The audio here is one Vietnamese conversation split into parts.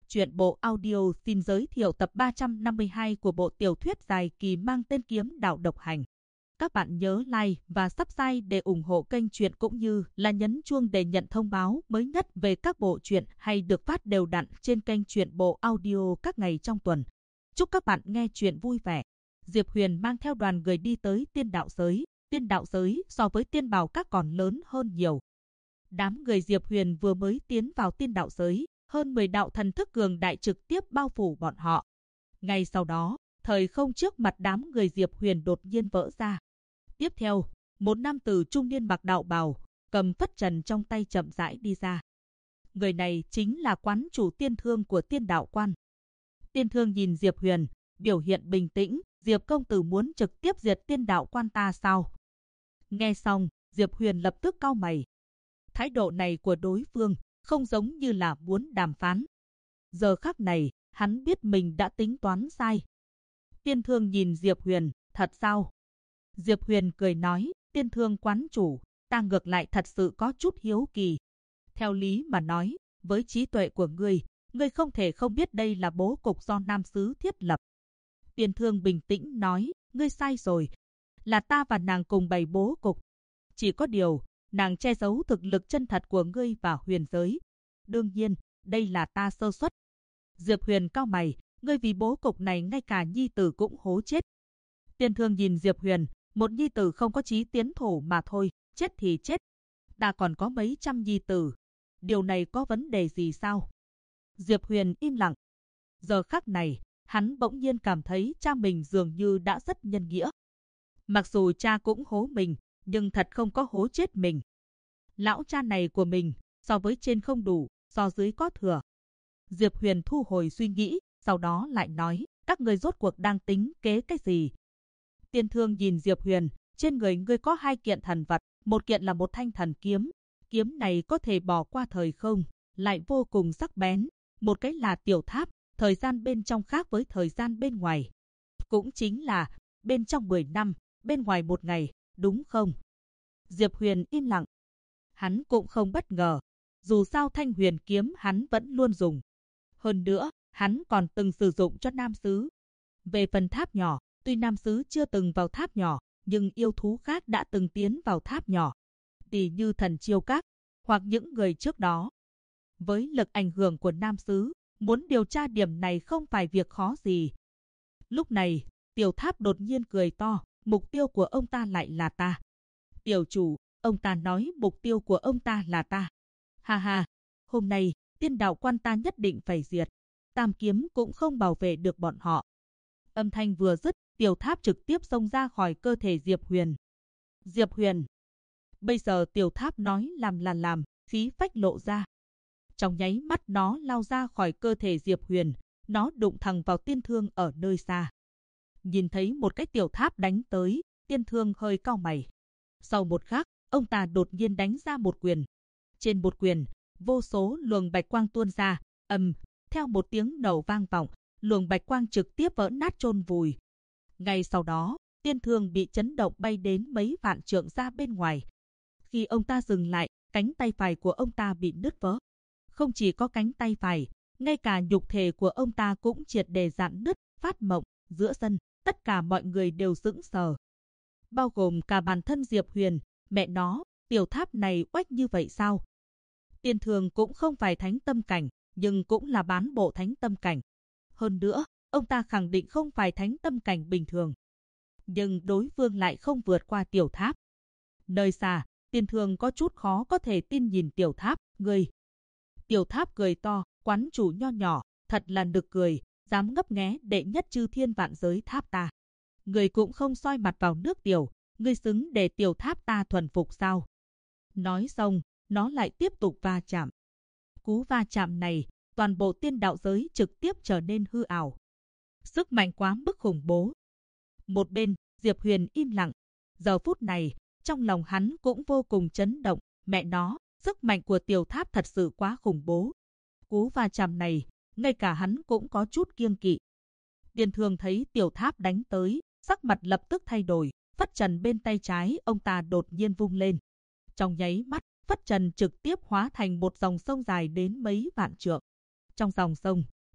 Truyện bộ audio xin giới thiệu tập 352 của bộ tiểu thuyết dài kỳ mang tên Kiếm Đạo Độc Hành. Các bạn nhớ like và subscribe để ủng hộ kênh truyện cũng như là nhấn chuông để nhận thông báo mới nhất về các bộ truyện hay được phát đều đặn trên kênh truyện bộ audio các ngày trong tuần. Chúc các bạn nghe truyện vui vẻ. Diệp Huyền mang theo đoàn người đi tới tiên đạo giới. Tiên đạo giới so với tiên bảo các còn lớn hơn nhiều. Đám người Diệp Huyền vừa mới tiến vào tiên đạo giới, hơn 10 đạo thần thức cường đại trực tiếp bao phủ bọn họ. Ngay sau đó, thời không trước mặt đám người Diệp Huyền đột nhiên vỡ ra. Tiếp theo, một nam tử trung niên mặc đạo bào, cầm phất trần trong tay chậm rãi đi ra. Người này chính là quán chủ Tiên Thương của Tiên Đạo Quan. Tiên Thương nhìn Diệp Huyền, biểu hiện bình tĩnh. Diệp công tử muốn trực tiếp diệt Tiên Đạo Quan ta sao? Nghe xong, Diệp Huyền lập tức cau mày. Thái độ này của đối phương không giống như là muốn đàm phán. Giờ khắc này, hắn biết mình đã tính toán sai. Tiên Thương nhìn Diệp Huyền, thật sao? Diệp Huyền cười nói, Tiên Thương quán chủ, ta ngược lại thật sự có chút hiếu kỳ. Theo lý mà nói, với trí tuệ của ngươi không thể không biết đây là bố cục do Nam Sứ thiết lập. Tiên Thương bình tĩnh nói, ngươi sai rồi. Là ta và nàng cùng bày bố cục. Chỉ có điều, nàng che giấu thực lực chân thật của ngươi và huyền giới. Đương nhiên, đây là ta sơ suất. Diệp Huyền cau mày, ngươi vì bố cục này ngay cả nhi tử cũng hố chết. Tiên Thương nhìn Diệp Huyền, một nhi tử không có chí tiến thủ mà thôi, chết thì chết. Ta còn có mấy trăm nhi tử. Điều này có vấn đề gì sao? Diệp Huyền im lặng. Giờ khắc này, hắn bỗng nhiên cảm thấy cha mình dường như đã rất nhân nghĩa. Mặc dù cha cũng hố mình, nhưng thật không có hố chết mình. Lão cha này của mình, so với trên không đủ, so dưới có thừa. Diệp Huyền thu hồi suy nghĩ, sau đó lại nói, các người rốt cuộc đang tính kế cái gì? Tiên Thương nhìn Diệp Huyền, trên người ngươi có 2 kiện thần vật, một kiện là một thanh thần kiếm. Kiếm này có thể bỏ qua thời không, lại vô cùng sắc bén. Một cái là tiểu tháp, thời gian bên trong khác với thời gian bên ngoài. Cũng chính là, bên trong 10 năm, bên ngoài 1 ngày, đúng không? Diệp Huyền im lặng. Hắn cũng không bất ngờ. Dù sao thanh huyền kiếm hắn vẫn luôn dùng. Hơn nữa, hắn còn từng sử dụng cho Nam Sứ. Về phần tháp nhỏ, tuy Nam Sứ chưa từng vào tháp nhỏ, nhưng yêu thú khác đã từng tiến vào tháp nhỏ. Tỉ như thần chiêu các, hoặc những người trước đó. Với lực ảnh hưởng của Nam Sứ, muốn điều tra điểm này không phải việc khó gì. Lúc này, tiểu tháp đột nhiên cười to, mục tiêu của ông ta lại là ta. Tiểu chủ, ông ta nói mục tiêu của ông ta là ta. Ha ha, hôm nay, Tiên Đạo Quan ta nhất định phải diệt. Tam kiếm cũng không bảo vệ được bọn họ. Âm thanh vừa dứt, tiểu tháp trực tiếp xông ra khỏi cơ thể Diệp Huyền. Diệp Huyền. Bây giờ tiểu tháp nói làm là làm, khí phách lộ ra. Trong nháy mắt nó lao ra khỏi cơ thể Diệp Huyền, nó đụng thẳng vào Tiên Thương ở nơi xa. Nhìn thấy một cái tiểu tháp đánh tới, Tiên Thương hơi cau mày. Sau một khắc, ông ta đột nhiên đánh ra một quyền. Trên một quyền, vô số luồng bạch quang tuôn ra, theo một tiếng nổ vang vọng, luồng bạch quang trực tiếp vỡ nát chôn vùi. Ngay sau đó, Tiên Thương bị chấn động bay đến mấy vạn trượng ra bên ngoài. Khi ông ta dừng lại, cánh tay phải của ông ta bị nứt vỡ. Không chỉ có cánh tay phải, ngay cả nhục thể của ông ta cũng triệt để rạn nứt, phát mộng. Giữa sân, tất cả mọi người đều sững sờ. Bao gồm cả bản thân Diệp Huyền, mẹ nó, tiểu tháp này oách như vậy sao? Tiên Thương cũng không phải thánh tâm cảnh, nhưng cũng là bán bộ thánh tâm cảnh. Hơn nữa, ông ta khẳng định không phải thánh tâm cảnh bình thường. Nhưng đối phương lại không vượt qua tiểu tháp. Nơi xa, Tiên Thương có chút khó có thể tin nhìn tiểu tháp, ngươi. Tiểu tháp cười to, quán chủ nho nhỏ, thật là nực cười, dám ngấp nghé đệ nhất chư thiên vạn giới tháp ta. Người cũng không soi mặt vào nước tiểu, ngươi xứng để tiểu tháp ta thuần phục sao? Nói xong, nó lại tiếp tục va chạm. Cú va chạm này, toàn bộ tiên đạo giới trực tiếp trở nên hư ảo. Sức mạnh quá mức khủng bố. Một bên, Diệp Huyền im lặng. Giờ phút này, trong lòng hắn cũng vô cùng chấn động. Mẹ nó, sức mạnh của tiểu tháp thật sự quá khủng bố. Cú va chạm này, ngay cả hắn cũng có chút kiêng kỵ. Tiên Thương thấy tiểu tháp đánh tới, sắc mặt lập tức thay đổi. Phất trần bên tay trái ông ta đột nhiên vung lên. Trong nháy mắt, phất trần trực tiếp hóa thành một dòng sông dài đến mấy vạn trượng. Trong dòng sông,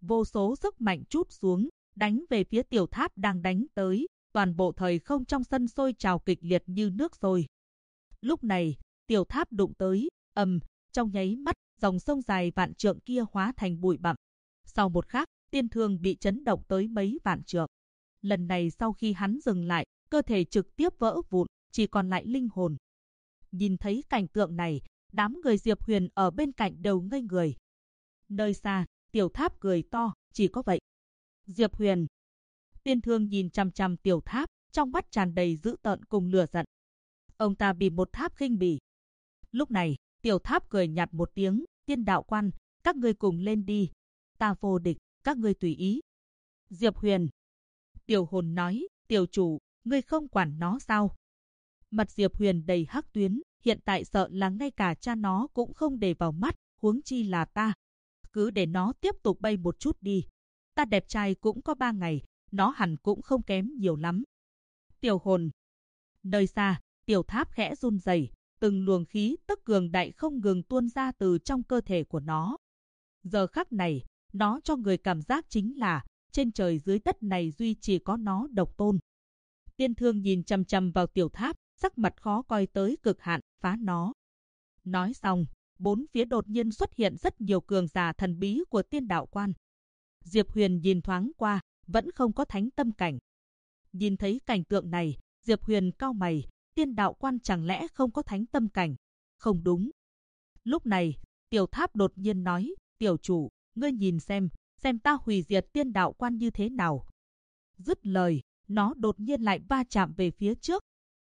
vô số sức mạnh trút xuống, đánh về phía tiểu tháp đang đánh tới, toàn bộ thời không trong sân sôi trào kịch liệt như nước sôi. Lúc này, tiểu tháp đụng tới, trong nháy mắt, dòng sông dài vạn trượng kia hóa thành bụi bặm. Sau một khắc, Tiên Thương bị chấn động tới mấy vạn trượng. Lần này sau khi hắn dừng lại, cơ thể trực tiếp vỡ vụn, chỉ còn lại linh hồn. Nhìn thấy cảnh tượng này, đám người Diệp Huyền ở bên cạnh đều ngây người. Nơi xa, tiểu tháp cười to, chỉ có vậy. Diệp Huyền. Tiên Thương nhìn chằm chằm tiểu tháp, trong mắt tràn đầy dữ tợn cùng lửa giận. Ông ta bị một tháp khinh bỉ. Lúc này, tiểu tháp cười nhạt một tiếng, Tiên Đạo Quan, các ngươi cùng lên đi. Ta vô địch, các ngươi tùy ý. Diệp Huyền. Tiểu hồn nói, tiểu chủ, ngươi không quản nó sao? Mặt Diệp Huyền đầy hắc tuyến, hiện tại sợ là ngay cả cha nó cũng không để vào mắt, huống chi là ta. Cứ để nó tiếp tục bay một chút đi. Ta đẹp trai cũng có 3 ngày, nó hẳn cũng không kém nhiều lắm. Tiểu hồn. Nơi xa, tiểu tháp khẽ run rẩy, từng luồng khí tức cường đại không ngừng tuôn ra từ trong cơ thể của nó. Giờ khắc này, nó cho người cảm giác chính là trên trời dưới đất này duy chỉ có nó độc tôn. Tiên Thương nhìn chằm chằm vào tiểu tháp, sắc mặt khó coi tới cực hạn, phá nó. Nói xong, bốn phía đột nhiên xuất hiện rất nhiều cường giả thần bí của Tiên Đạo Quan. Diệp Huyền nhìn thoáng qua, vẫn không có thánh tâm cảnh. Nhìn thấy cảnh tượng này, Diệp Huyền cau mày, Tiên Đạo Quan chẳng lẽ không có thánh tâm cảnh? Không đúng. Lúc này, tiểu tháp đột nhiên nói, tiểu chủ, ngươi nhìn xem ta hủy diệt Tiên Đạo Quan như thế nào. Dứt lời, nó đột nhiên lại va chạm về phía trước.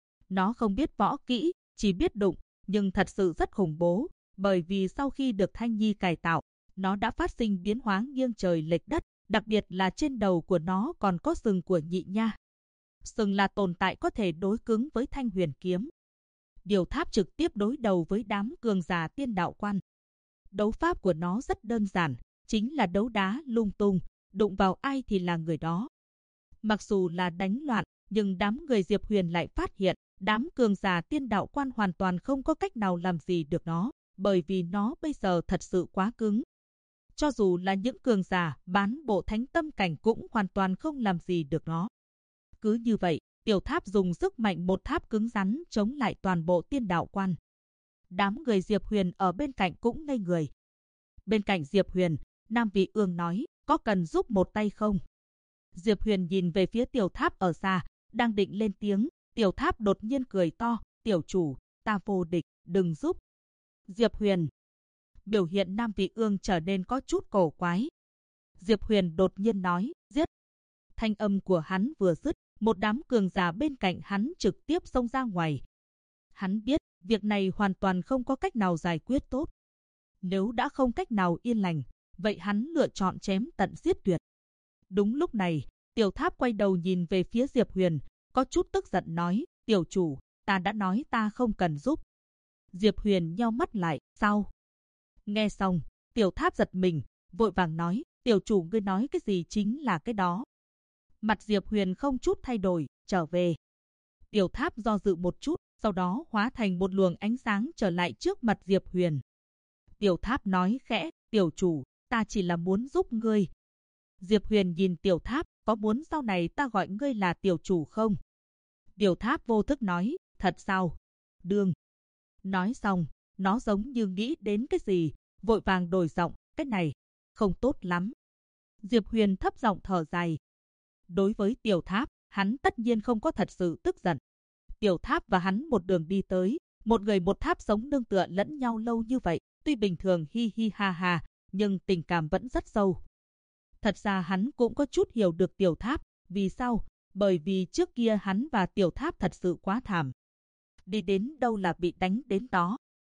Nó không biết võ kỹ, chỉ biết đụng, nhưng thật sự rất khủng bố, bởi vì sau khi được Thanh Nhi cải tạo, nó đã phát sinh biến hóa nghiêng trời lệch đất, đặc biệt là trên đầu của nó còn có sừng của nhị nha. Sừng là tồn tại có thể đối cứng với Thanh Huyền kiếm. Điều tháp trực tiếp đối đầu với đám cường giả Tiên Đạo Quan. Đấu pháp của nó rất đơn giản, chính là đấu đá lung tung, đụng vào ai thì là người đó. Mặc dù là đánh loạn, nhưng đám người Diệp Huyền lại phát hiện, đám cường giả Tiên Đạo Quan hoàn toàn không có cách nào làm gì được nó, bởi vì nó bây giờ thật sự quá cứng. Cho dù là những cường giả bán bộ thánh tâm cảnh cũng hoàn toàn không làm gì được nó. Cứ như vậy, tiểu tháp dùng sức mạnh một tháp cứng rắn chống lại toàn bộ Tiên Đạo Quan. Đám người Diệp Huyền ở bên cạnh cũng ngây người. Bên cạnh Diệp Huyền, Nam Vị Ương nói, có cần giúp một tay không? Diệp Huyền nhìn về phía tiểu tháp ở xa, đang định lên tiếng, tiểu tháp đột nhiên cười to, tiểu chủ, ta vô địch, đừng giúp. Diệp Huyền. Biểu hiện Nam Vị Ương trở nên có chút cổ quái. Diệp Huyền đột nhiên nói, giết. Thanh âm của hắn vừa dứt, một đám cường giả bên cạnh hắn trực tiếp xông ra ngoài. Hắn biết, việc này hoàn toàn không có cách nào giải quyết tốt. Nếu đã không cách nào yên lành, vậy hắn lựa chọn chém tận giết tuyệt. Đúng lúc này, tiểu tháp quay đầu nhìn về phía Diệp Huyền, có chút tức giận nói, tiểu chủ, ta đã nói ta không cần giúp. Diệp Huyền nheo mắt lại, sao? Nghe xong, tiểu tháp giật mình, vội vàng nói, tiểu chủ ngươi nói cái gì chính là cái đó. Mặt Diệp Huyền không chút thay đổi, trở về. Tiểu tháp do dự một chút, sau đó hóa thành một luồng ánh sáng trở lại trước mặt Diệp Huyền. Tiểu tháp nói khẽ, tiểu chủ, ta chỉ là muốn giúp ngươi. Diệp Huyền nhìn tiểu tháp, có muốn sau này ta gọi ngươi là tiểu chủ không? Tiểu tháp vô thức nói, thật sao? Đương. Nói xong, nó giống như nghĩ đến cái gì, vội vàng đổi giọng, cái này, không tốt lắm. Diệp Huyền thấp giọng thở dài. Đối với tiểu tháp, hắn tất nhiên không có thật sự tức giận. Tiểu tháp và hắn một đường đi tới, một người một tháp sống nương tựa lẫn nhau lâu như vậy, tuy bình thường hi hi ha ha, nhưng tình cảm vẫn rất sâu. Thật ra hắn cũng có chút hiểu được tiểu tháp, vì sao? Bởi vì trước kia hắn và tiểu tháp thật sự quá thảm. Đi đến đâu là bị đánh đến đó.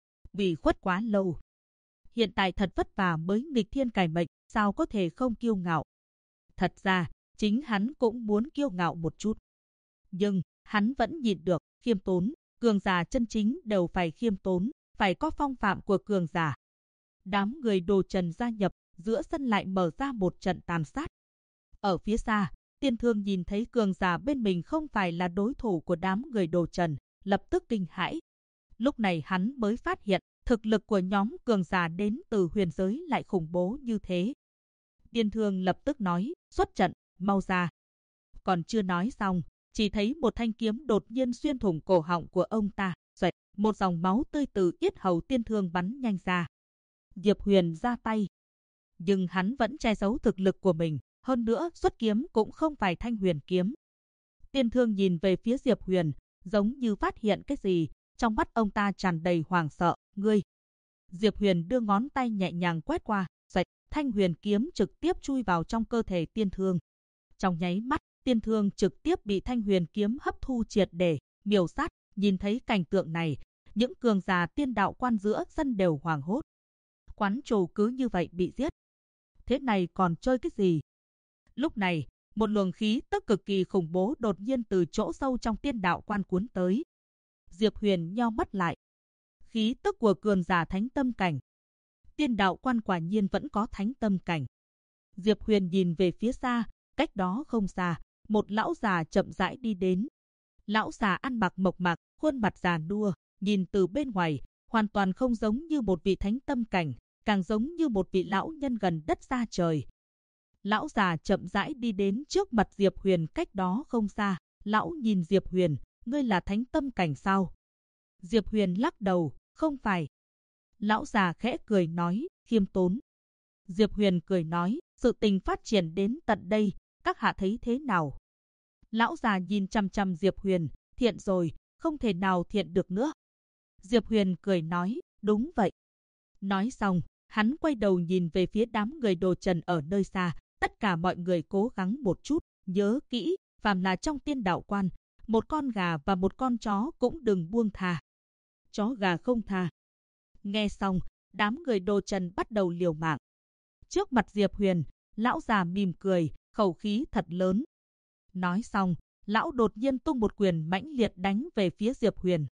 Vì khuất quá lâu. Hiện tại thật vất vả mới nghịch thiên cải mệnh, sao có thể không kiêu ngạo. Thật ra, chính hắn cũng muốn kiêu ngạo một chút. Nhưng, hắn vẫn nhịn được, khiêm tốn, cường giả chân chính đều phải khiêm tốn, phải có phong phạm của cường giả. Đám người Đồ Trần gia nhập, giữa sân lại mở ra một trận tàn sát. Ở phía xa, Tiên Thương nhìn thấy cường giả bên mình không phải là đối thủ của đám người Đồ Trần, lập tức kinh hãi. Lúc này hắn mới phát hiện, thực lực của nhóm cường giả đến từ huyền giới lại khủng bố như thế. Tiên Thương lập tức nói, xuất trận, mau ra. Còn chưa nói xong, chỉ thấy một thanh kiếm đột nhiên xuyên thủng cổ họng của ông ta, xoẹt, một dòng máu tươi từ yết hầu Tiên Thương bắn nhanh ra. Diệp Huyền ra tay, nhưng hắn vẫn che giấu thực lực của mình, hơn nữa xuất kiếm cũng không phải Thanh Huyền kiếm. Tiên Thương nhìn về phía Diệp Huyền, giống như phát hiện cái gì, trong mắt ông ta tràn đầy hoảng sợ, ngươi. Diệp Huyền đưa ngón tay nhẹ nhàng quét qua, xoẹt, Thanh Huyền kiếm trực tiếp chui vào trong cơ thể Tiên Thương. Trong nháy mắt, Tiên Thương trực tiếp bị Thanh Huyền kiếm hấp thu triệt để, miểu sát. Nhìn thấy cảnh tượng này, những cường giả tiên đạo quan giữa sân đều hoảng hốt. Quán chủ cứ như vậy bị giết. Thế này còn chơi cái gì? Lúc này, một luồng khí tức cực kỳ khủng bố đột nhiên từ chỗ sâu trong tiên đạo quan cuốn tới. Diệp Huyền nheo mắt lại. Khí tức của cường giả thánh tâm cảnh. Tiên đạo quan quả nhiên vẫn có thánh tâm cảnh. Diệp Huyền nhìn về phía xa, cách đó không xa, một lão già chậm rãi đi đến. Lão già ăn mặc mộc mạc, khuôn mặt già nua, nhìn từ bên ngoài, hoàn toàn không giống như một vị thánh tâm cảnh, càng giống như một vị lão nhân gần đất xa trời. Lão già chậm rãi đi đến trước mặt Diệp Huyền cách đó không xa. Lão nhìn Diệp Huyền, ngươi là thánh tâm cảnh sao? Diệp Huyền lắc đầu, không phải. Lão già khẽ cười nói, khiêm tốn. Diệp Huyền cười nói, sự tình phát triển đến tận đây, các hạ thấy thế nào? Lão già nhìn chằm chằm Diệp Huyền, thiện rồi, không thể nào thiện được nữa. Diệp Huyền cười nói, đúng vậy. Nói xong, hắn quay đầu nhìn về phía đám người đồ trần ở nơi xa. Tất cả mọi người cố gắng một chút, nhớ kỹ, phàm là trong tiên đạo quan, một con gà và một con chó cũng đừng buông thà. Chó gà không tha. Nghe xong, đám người đồ trần bắt đầu liều mạng. Trước mặt Diệp Huyền, lão già mỉm cười, khẩu khí thật lớn. Nói xong, lão đột nhiên tung một quyền mãnh liệt đánh về phía Diệp Huyền.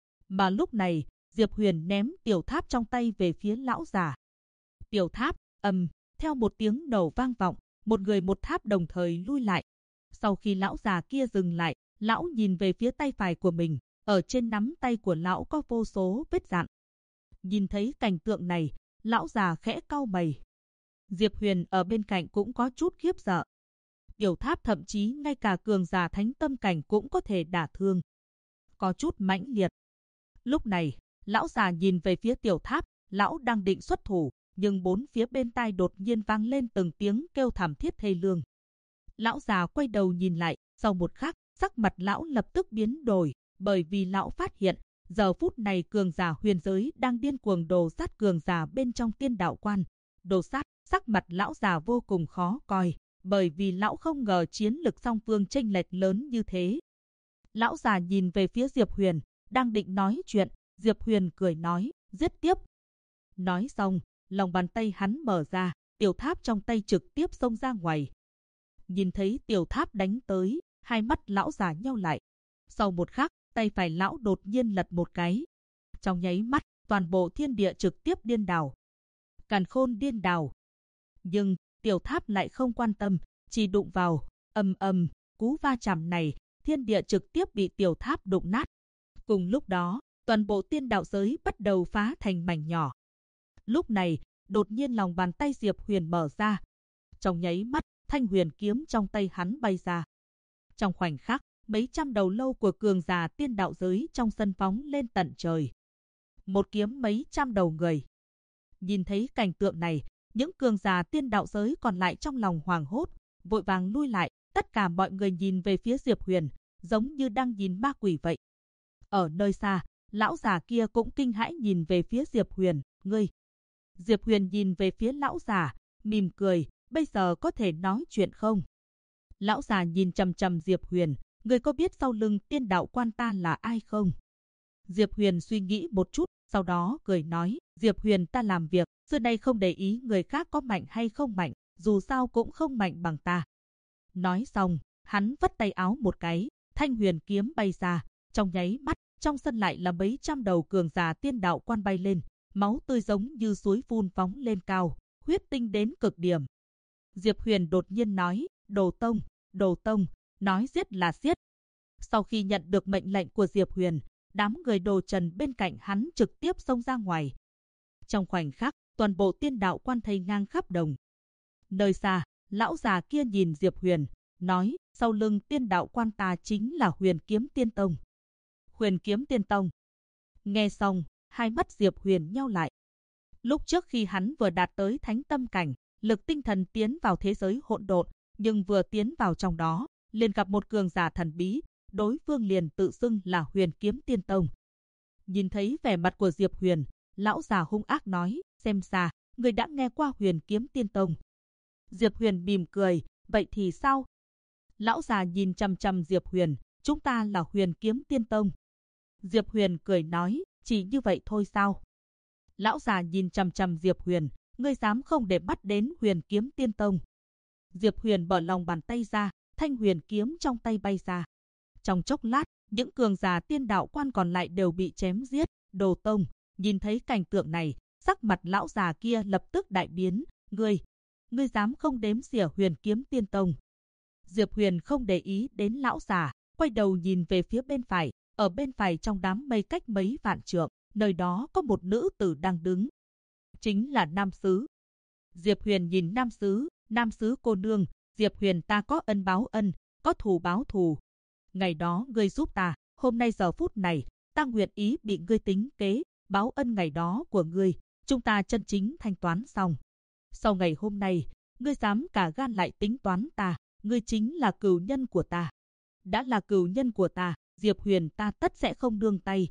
Mà lúc này, Diệp Huyền ném tiểu tháp trong tay về phía lão già. Tiểu tháp, theo một tiếng nổ vang vọng, một người một tháp đồng thời lui lại. Sau khi lão già kia dừng lại, lão nhìn về phía tay phải của mình, ở trên nắm tay của lão có vô số vết rạn. Nhìn thấy cảnh tượng này, lão già khẽ cau mày. Diệp Huyền ở bên cạnh cũng có chút khiếp sợ. Tiểu tháp thậm chí ngay cả cường giả thánh tâm cảnh cũng có thể đả thương. Có chút mãnh liệt. Lúc này, lão già nhìn về phía tiểu tháp, lão đang định xuất thủ, nhưng bốn phía bên tai đột nhiên vang lên từng tiếng kêu thảm thiết thê lương. Lão già quay đầu nhìn lại, sau một khắc, sắc mặt lão lập tức biến đổi, bởi vì lão phát hiện, giờ phút này cường giả huyền giới đang điên cuồng đồ sát cường giả bên trong tiên đạo quan. Đồ sát, sắc mặt lão già vô cùng khó coi, bởi vì lão không ngờ chiến lực song phương chênh lệch lớn như thế. Lão già nhìn về phía Diệp Huyền, đang định nói chuyện, Diệp Huyền cười nói, giết tiếp. Nói xong, lòng bàn tay hắn mở ra, tiểu tháp trong tay trực tiếp xông ra ngoài. Nhìn thấy tiểu tháp đánh tới, hai mắt lão già nheo lại. Sau một khắc, tay phải lão đột nhiên lật một cái. Trong nháy mắt, toàn bộ thiên địa trực tiếp điên đảo. Càn khôn điên đảo. Nhưng, tiểu tháp lại không quan tâm, chỉ đụng vào, cú va chạm này, thiên địa trực tiếp bị tiểu tháp đụng nát. Cùng lúc đó, toàn bộ tiên đạo giới bắt đầu phá thành mảnh nhỏ. Lúc này, đột nhiên lòng bàn tay Diệp Huyền mở ra. Trong nháy mắt, Thanh Huyền kiếm trong tay hắn bay ra. Trong khoảnh khắc, mấy trăm đầu lâu của cường giả tiên đạo giới trong sân phóng lên tận trời. Một kiếm mấy trăm đầu người. Nhìn thấy cảnh tượng này, những cường giả tiên đạo giới còn lại trong lòng hoảng hốt, vội vàng lui lại. Tất cả mọi người nhìn về phía Diệp Huyền, giống như đang nhìn ma quỷ vậy. Ở nơi xa, lão già kia cũng kinh hãi nhìn về phía Diệp Huyền, ngươi. Diệp Huyền nhìn về phía lão già, mỉm cười, bây giờ có thể nói chuyện không? Lão già nhìn chằm chằm Diệp Huyền, ngươi có biết sau lưng tiên đạo quan ta là ai không? Diệp Huyền suy nghĩ một chút, sau đó cười nói, Diệp Huyền ta làm việc, xưa nay không để ý người khác có mạnh hay không mạnh, dù sao cũng không mạnh bằng ta. Nói xong, hắn vất tay áo một cái, Thanh Huyền kiếm bay ra, trong nháy mắt, trong sân lại là mấy trăm đầu cường giả tiên đạo quan bay lên, máu tươi giống như suối phun phóng lên cao, huyết tinh đến cực điểm. Diệp Huyền đột nhiên nói, đồ tông, nói giết là giết. Sau khi nhận được mệnh lệnh của Diệp Huyền, đám người đồ trần bên cạnh hắn trực tiếp xông ra ngoài. Trong khoảnh khắc, toàn bộ tiên đạo quan thây ngang khắp đồng. Nơi xa, lão già kia nhìn Diệp Huyền, nói, sau lưng tiên đạo quan ta chính là Huyền Kiếm Tiên Tông. Huyền Kiếm Tiên Tông. Nghe xong, hai mắt Diệp Huyền nheo lại. Lúc trước khi hắn vừa đạt tới thánh tâm cảnh, lực tinh thần tiến vào thế giới hỗn độn, nhưng vừa tiến vào trong đó, liền gặp một cường giả thần bí, đối phương liền tự xưng là Huyền Kiếm Tiên Tông. Nhìn thấy vẻ mặt của Diệp Huyền, lão già hung ác nói, xem ra, người đã nghe qua Huyền Kiếm Tiên Tông. Diệp Huyền mỉm cười, vậy thì sao? Lão già nhìn chằm chằm Diệp Huyền, chúng ta là Huyền Kiếm Tiên Tông. Diệp Huyền cười nói, chỉ như vậy thôi sao? Lão già nhìn chằm chằm Diệp Huyền, ngươi dám không để bắt đến Huyền Kiếm Tiên Tông. Diệp Huyền mở lòng bàn tay ra, thanh huyền kiếm trong tay bay ra. Trong chốc lát, những cường giả tiên đạo quan còn lại đều bị chém giết. Đồ Tông, nhìn thấy cảnh tượng này, sắc mặt lão già kia lập tức đại biến. Ngươi dám không đếm xỉa Huyền Kiếm Tiên Tông? Diệp Huyền không để ý đến lão già, quay đầu nhìn về phía bên phải. Ở bên phải trong đám mây cách mấy vạn trượng, nơi đó có một nữ tử đang đứng. Chính là Nam Sứ. Diệp Huyền nhìn Nam Sứ cô nương, Diệp Huyền ta có ân báo ân, có thù báo thù. Ngày đó ngươi giúp ta, hôm nay giờ phút này, ta nguyện ý bị ngươi tính kế, báo ân ngày đó của ngươi, chúng ta chân chính thanh toán xong. Sau ngày hôm nay, ngươi dám cả gan lại tính toán ta, ngươi chính là cừu nhân của ta. Đã là cừu nhân của ta, Diệp Huyền ta tất sẽ không nương tay.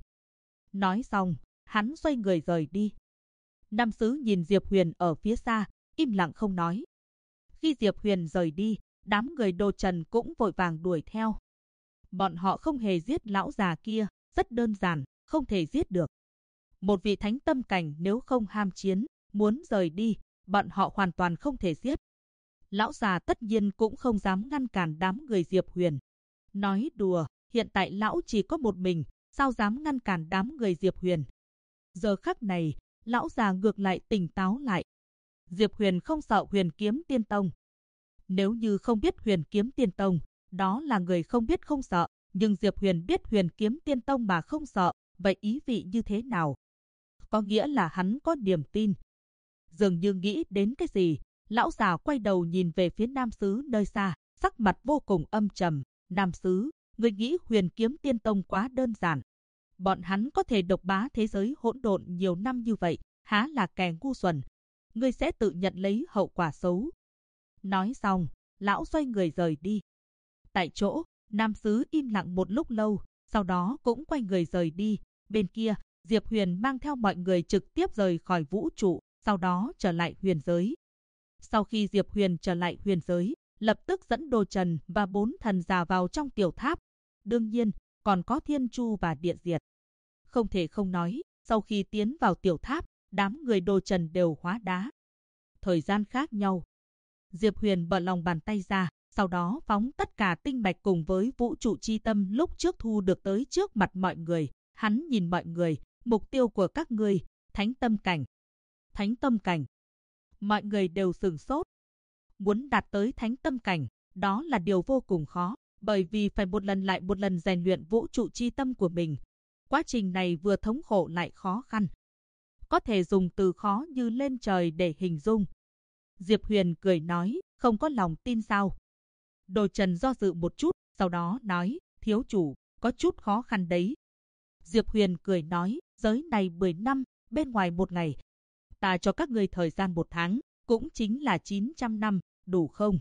Nói xong, hắn xoay người rời đi. Nam Sứ nhìn Diệp Huyền ở phía xa, im lặng không nói. Khi Diệp Huyền rời đi, đám người Đồ Trần cũng vội vàng đuổi theo. Bọn họ không hề giết lão già kia, rất đơn giản, không thể giết được. Một vị thánh tâm cảnh nếu không ham chiến, muốn rời đi, bọn họ hoàn toàn không thể giết. Lão già tất nhiên cũng không dám ngăn cản đám người Diệp Huyền. Nói đùa, hiện tại lão chỉ có một mình, sao dám ngăn cản đám người Diệp Huyền. Giờ khắc này, lão già ngược lại tỉnh táo lại. Diệp Huyền không sợ Huyền Kiếm Tiên Tông. Nếu như không biết Huyền Kiếm Tiên Tông, đó là người không biết không sợ. Nhưng Diệp Huyền biết Huyền Kiếm Tiên Tông mà không sợ, vậy ý vị như thế nào? Có nghĩa là hắn có niềm tin. Dường như nghĩ đến cái gì, lão già quay đầu nhìn về phía Nam Sứ nơi xa, sắc mặt vô cùng âm trầm. Nam Sứ, ngươi nghĩ Huyền Kiếm Tiên Tông quá đơn giản. Bọn hắn có thể độc bá thế giới hỗn độn nhiều năm như vậy, há là kẻ ngu xuẩn. Ngươi sẽ tự nhận lấy hậu quả xấu. Nói xong, lão xoay người rời đi. Tại chỗ, Nam Sứ im lặng một lúc lâu, sau đó cũng quay người rời đi. Bên kia, Diệp Huyền mang theo mọi người trực tiếp rời khỏi vũ trụ, sau đó trở lại huyền giới. Sau khi Diệp Huyền trở lại huyền giới, lập tức dẫn Đồ Trần và 4 thần già vào trong tiểu tháp. Đương nhiên, còn có Thiên Chu và Điện Diệt. Không thể không nói, sau khi tiến vào tiểu tháp, đám người Đồ Trần đều hóa đá. Thời gian khác nhau. Diệp Huyền bật lòng bàn tay ra, sau đó phóng tất cả tinh mạch cùng với vũ trụ chi tâm lúc trước thu được tới trước mặt mọi người. Hắn nhìn mọi người, mục tiêu của các ngươi, thánh tâm cảnh. Thánh tâm cảnh. Mọi người đều sửng sốt. Muốn đạt tới thánh tâm cảnh, đó là điều vô cùng khó, bởi vì phải một lần lại một lần rèn luyện vũ trụ chi tâm của mình. Quá trình này vừa thống khổ lại khó khăn. Có thể dùng từ khó như lên trời để hình dung. Diệp Huyền cười nói, không có lòng tin sao? Đồ Trần do dự một chút, sau đó nói, thiếu chủ, có chút khó khăn đấy. Diệp Huyền cười nói, giới này 10 năm, bên ngoài 1 ngày. Ta cho các ngươi thời gian 1 tháng, cũng chính là 900 năm, đủ không?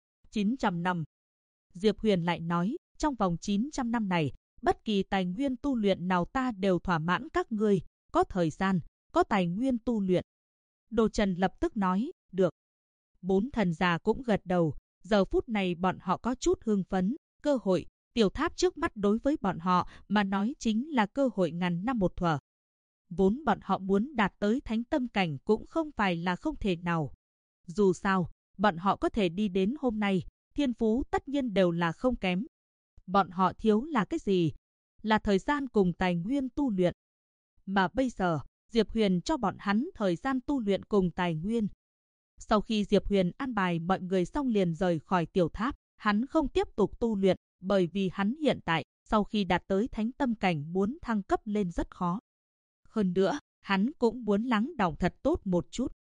900 năm. Diệp Huyền lại nói, trong vòng 900 năm này, bất kỳ tài nguyên tu luyện nào ta đều thỏa mãn các ngươi, có thời gian, có tài nguyên tu luyện. Đồ Trần lập tức nói, được. 4 thần già cũng gật đầu, giờ phút này bọn họ có chút hưng phấn, cơ hội, tiểu tháp trước mắt đối với bọn họ mà nói chính là cơ hội ngàn năm một thuở. Vốn bọn họ muốn đạt tới thánh tâm cảnh cũng không phải là không thể nào. Dù sao, bọn họ có thể đi đến hôm nay, thiên phú tất nhiên đều là không kém. Bọn họ thiếu là cái gì? Là thời gian cùng tài nguyên tu luyện. Mà bây giờ, Diệp Huyền cho bọn hắn thời gian tu luyện cùng tài nguyên. Sau khi Diệp Huyền an bài mọi người xong liền rời khỏi tiểu tháp, hắn không tiếp tục tu luyện, bởi vì hắn hiện tại, sau khi đạt tới thánh tâm cảnh muốn thăng cấp lên rất khó. Hơn nữa, hắn cũng muốn lắng đọng thật tốt một chút.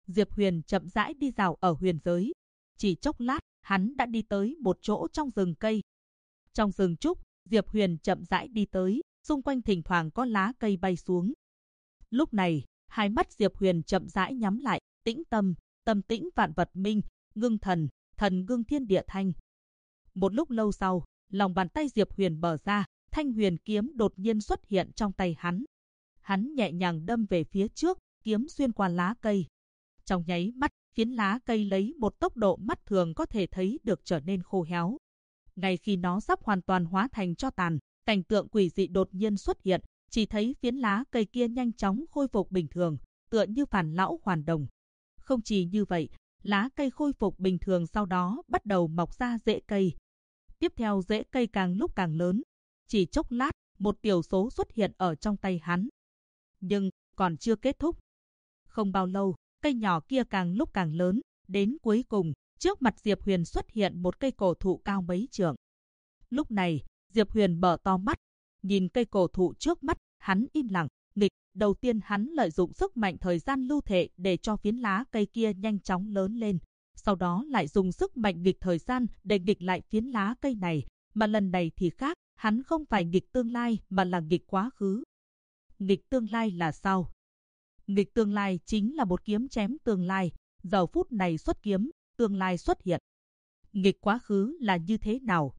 Diệp Huyền chậm rãi đi dạo ở huyền giới. Chỉ chốc lát, hắn đã đi tới một chỗ trong rừng cây. Trong rừng trúc, Diệp Huyền chậm rãi đi tới, xung quanh thỉnh thoảng có lá cây bay xuống. Lúc này, hai mắt Diệp Huyền chậm rãi nhắm lại, tĩnh tâm, tâm tĩnh vạn vật minh, ngưng thần, thần ngưng thiên địa thanh. Một lúc lâu sau, lòng bàn tay Diệp Huyền mở ra, thanh huyền kiếm đột nhiên xuất hiện trong tay hắn. Hắn nhẹ nhàng đâm về phía trước, kiếm xuyên qua lá cây. Trong nháy mắt, phiến lá cây lấy một tốc độ mắt thường có thể thấy được trở nên khô héo. Ngay khi nó sắp hoàn toàn hóa thành tro tàn, cảnh tượng quỷ dị đột nhiên xuất hiện, chỉ thấy phiến lá cây kia nhanh chóng khôi phục bình thường, tựa như phản lão hoàn đồng. Không chỉ như vậy, lá cây khôi phục bình thường sau đó bắt đầu mọc ra rễ cây. Tiếp theo rễ cây càng lúc càng lớn. Chỉ chốc lát, một tiểu số xuất hiện ở trong tay hắn. Nhưng, còn chưa kết thúc. Không bao lâu, cây nhỏ kia càng lúc càng lớn, đến cuối cùng, trước mặt Diệp Huyền xuất hiện một cây cổ thụ cao mấy trượng. Lúc này, Diệp Huyền mở to mắt, nhìn cây cổ thụ trước mắt, hắn im lặng, nghịch. Đầu tiên hắn lợi dụng sức mạnh thời gian lưu thể để cho phiến lá cây kia nhanh chóng lớn lên. Sau đó lại dùng sức mạnh nghịch thời gian để nghịch lại phiến lá cây này, mà lần này thì khác, hắn không phải nghịch tương lai mà là nghịch quá khứ. Nghịch tương lai là sao? Nghịch tương lai chính là một kiếm chém tương lai, giờ phút này xuất kiếm, tương lai xuất hiện. Nghịch quá khứ là như thế nào?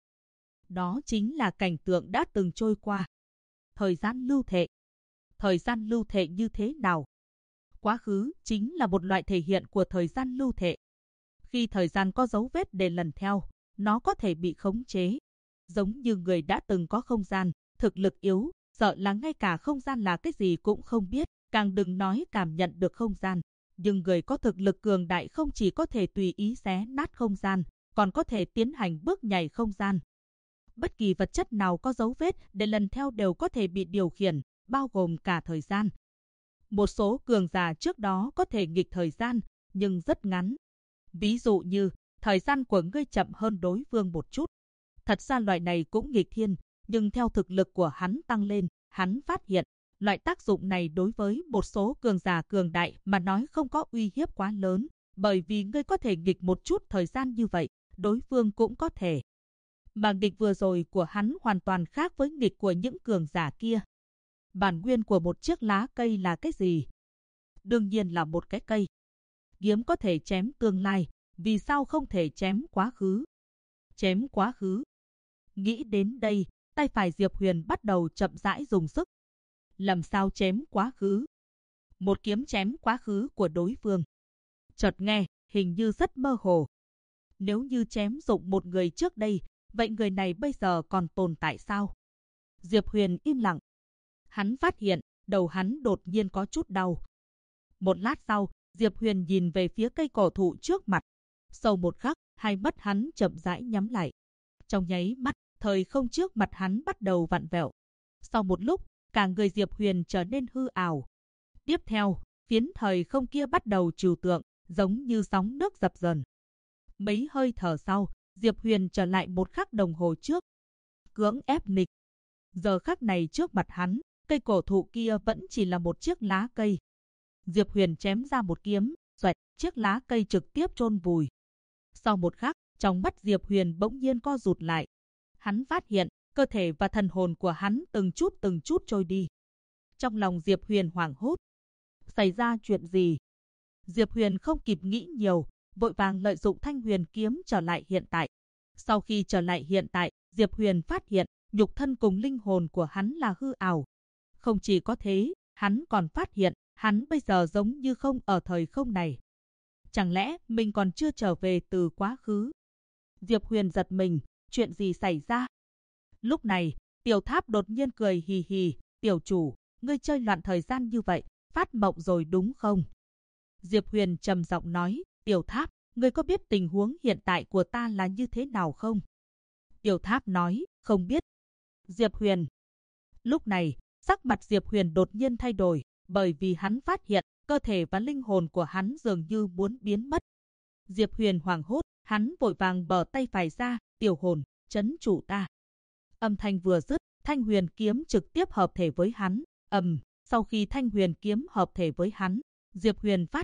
Đó chính là cảnh tượng đã từng trôi qua. Thời gian lưu thể. Thời gian lưu thể như thế nào? Quá khứ chính là một loại thể hiện của thời gian lưu thể. Khi thời gian có dấu vết để lần theo, nó có thể bị khống chế. Giống như người đã từng có không gian, thực lực yếu, sợ là ngay cả không gian là cái gì cũng không biết, càng đừng nói cảm nhận được không gian. Nhưng người có thực lực cường đại không chỉ có thể tùy ý xé nát không gian, còn có thể tiến hành bước nhảy không gian. Bất kỳ vật chất nào có dấu vết để lần theo đều có thể bị điều khiển, bao gồm cả thời gian. Một số cường giả trước đó có thể nghịch thời gian, nhưng rất ngắn. Ví dụ như, thời gian của ngươi chậm hơn đối phương một chút. Thật ra loại này cũng nghịch thiên, nhưng theo thực lực của hắn tăng lên, hắn phát hiện, loại tác dụng này đối với một số cường giả cường đại mà nói không có uy hiếp quá lớn, bởi vì ngươi có thể nghịch một chút thời gian như vậy, đối phương cũng có thể. Mà nghịch vừa rồi của hắn hoàn toàn khác với nghịch của những cường giả kia. Bản nguyên của một chiếc lá cây là cái gì? Đương nhiên là một cái cây. Kiếm có thể chém tương lai, vì sao không thể chém quá khứ? Chém quá khứ. Nghĩ đến đây, tay phải Diệp Huyền bắt đầu chậm rãi dùng sức. Làm sao chém quá khứ? Một kiếm chém quá khứ của đối phương. Chợt nghe, hình như rất mơ hồ. Nếu như chém dụng một người trước đây, vậy người này bây giờ còn tồn tại sao? Diệp Huyền im lặng. Hắn phát hiện, đầu hắn đột nhiên có chút đau. Một lát sau, Diệp Huyền nhìn về phía cây cổ thụ trước mặt. Sau một khắc, hai mắt hắn chậm rãi nhắm lại. Trong nháy mắt, thời không trước mặt hắn bắt đầu vặn vẹo. Sau một lúc, cả người Diệp Huyền trở nên hư ảo. Tiếp theo, phiến thời không kia bắt đầu trừu tượng, giống như sóng nước dập dờn. Mấy hơi thở sau, Diệp Huyền trở lại một khắc đồng hồ trước. Cưỡng ép nghịch. Giờ khắc này trước mặt hắn, cây cổ thụ kia vẫn chỉ là một chiếc lá cây. Diệp Huyền chém ra một kiếm, xoẹt, chiếc lá cây trực tiếp chôn vùi. Sau một khắc, trong mắt Diệp Huyền bỗng nhiên co rụt lại. Hắn phát hiện, cơ thể và thần hồn của hắn từng chút trôi đi. Trong lòng Diệp Huyền hoảng hốt. Xảy ra chuyện gì? Diệp Huyền không kịp nghĩ nhiều, vội vàng lợi dụng thanh huyền kiếm trở lại hiện tại. Sau khi trở lại hiện tại, Diệp Huyền phát hiện, nhục thân cùng linh hồn của hắn là hư ảo. Không chỉ có thế, hắn còn phát hiện, hắn bây giờ giống như không ở thời không này. Chẳng lẽ mình còn chưa trở về từ quá khứ? Diệp Huyền giật mình, chuyện gì xảy ra? Lúc này, Tiểu Tháp đột nhiên cười hì hì, tiểu chủ, ngươi chơi loạn thời gian như vậy, phát mộng rồi đúng không? Diệp Huyền trầm giọng nói, Tiểu Tháp, ngươi có biết tình huống hiện tại của ta là như thế nào không? Tiểu Tháp nói, không biết. Diệp Huyền. Lúc này, sắc mặt Diệp Huyền đột nhiên thay đổi, bởi vì hắn phát hiện, cơ thể và linh hồn của hắn dường như muốn biến mất. Diệp Huyền hoảng hốt, hắn vội vàng bờ tay phải ra, tiểu hồn, trấn chủ ta. Âm thanh vừa dứt, thanh huyền kiếm trực tiếp hợp thể với hắn. Sau khi thanh huyền kiếm hợp thể với hắn, Diệp Huyền phát hiện,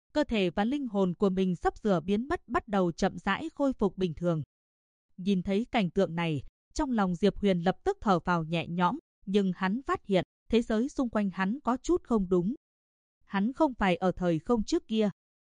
cơ thể và linh hồn của mình sắp sửa biến mất bắt đầu chậm rãi khôi phục bình thường. Nhìn thấy cảnh tượng này, trong lòng Diệp Huyền lập tức thở phào nhẹ nhõm, nhưng hắn phát hiện thế giới xung quanh hắn có chút không đúng. Hắn không phải ở thời không trước kia.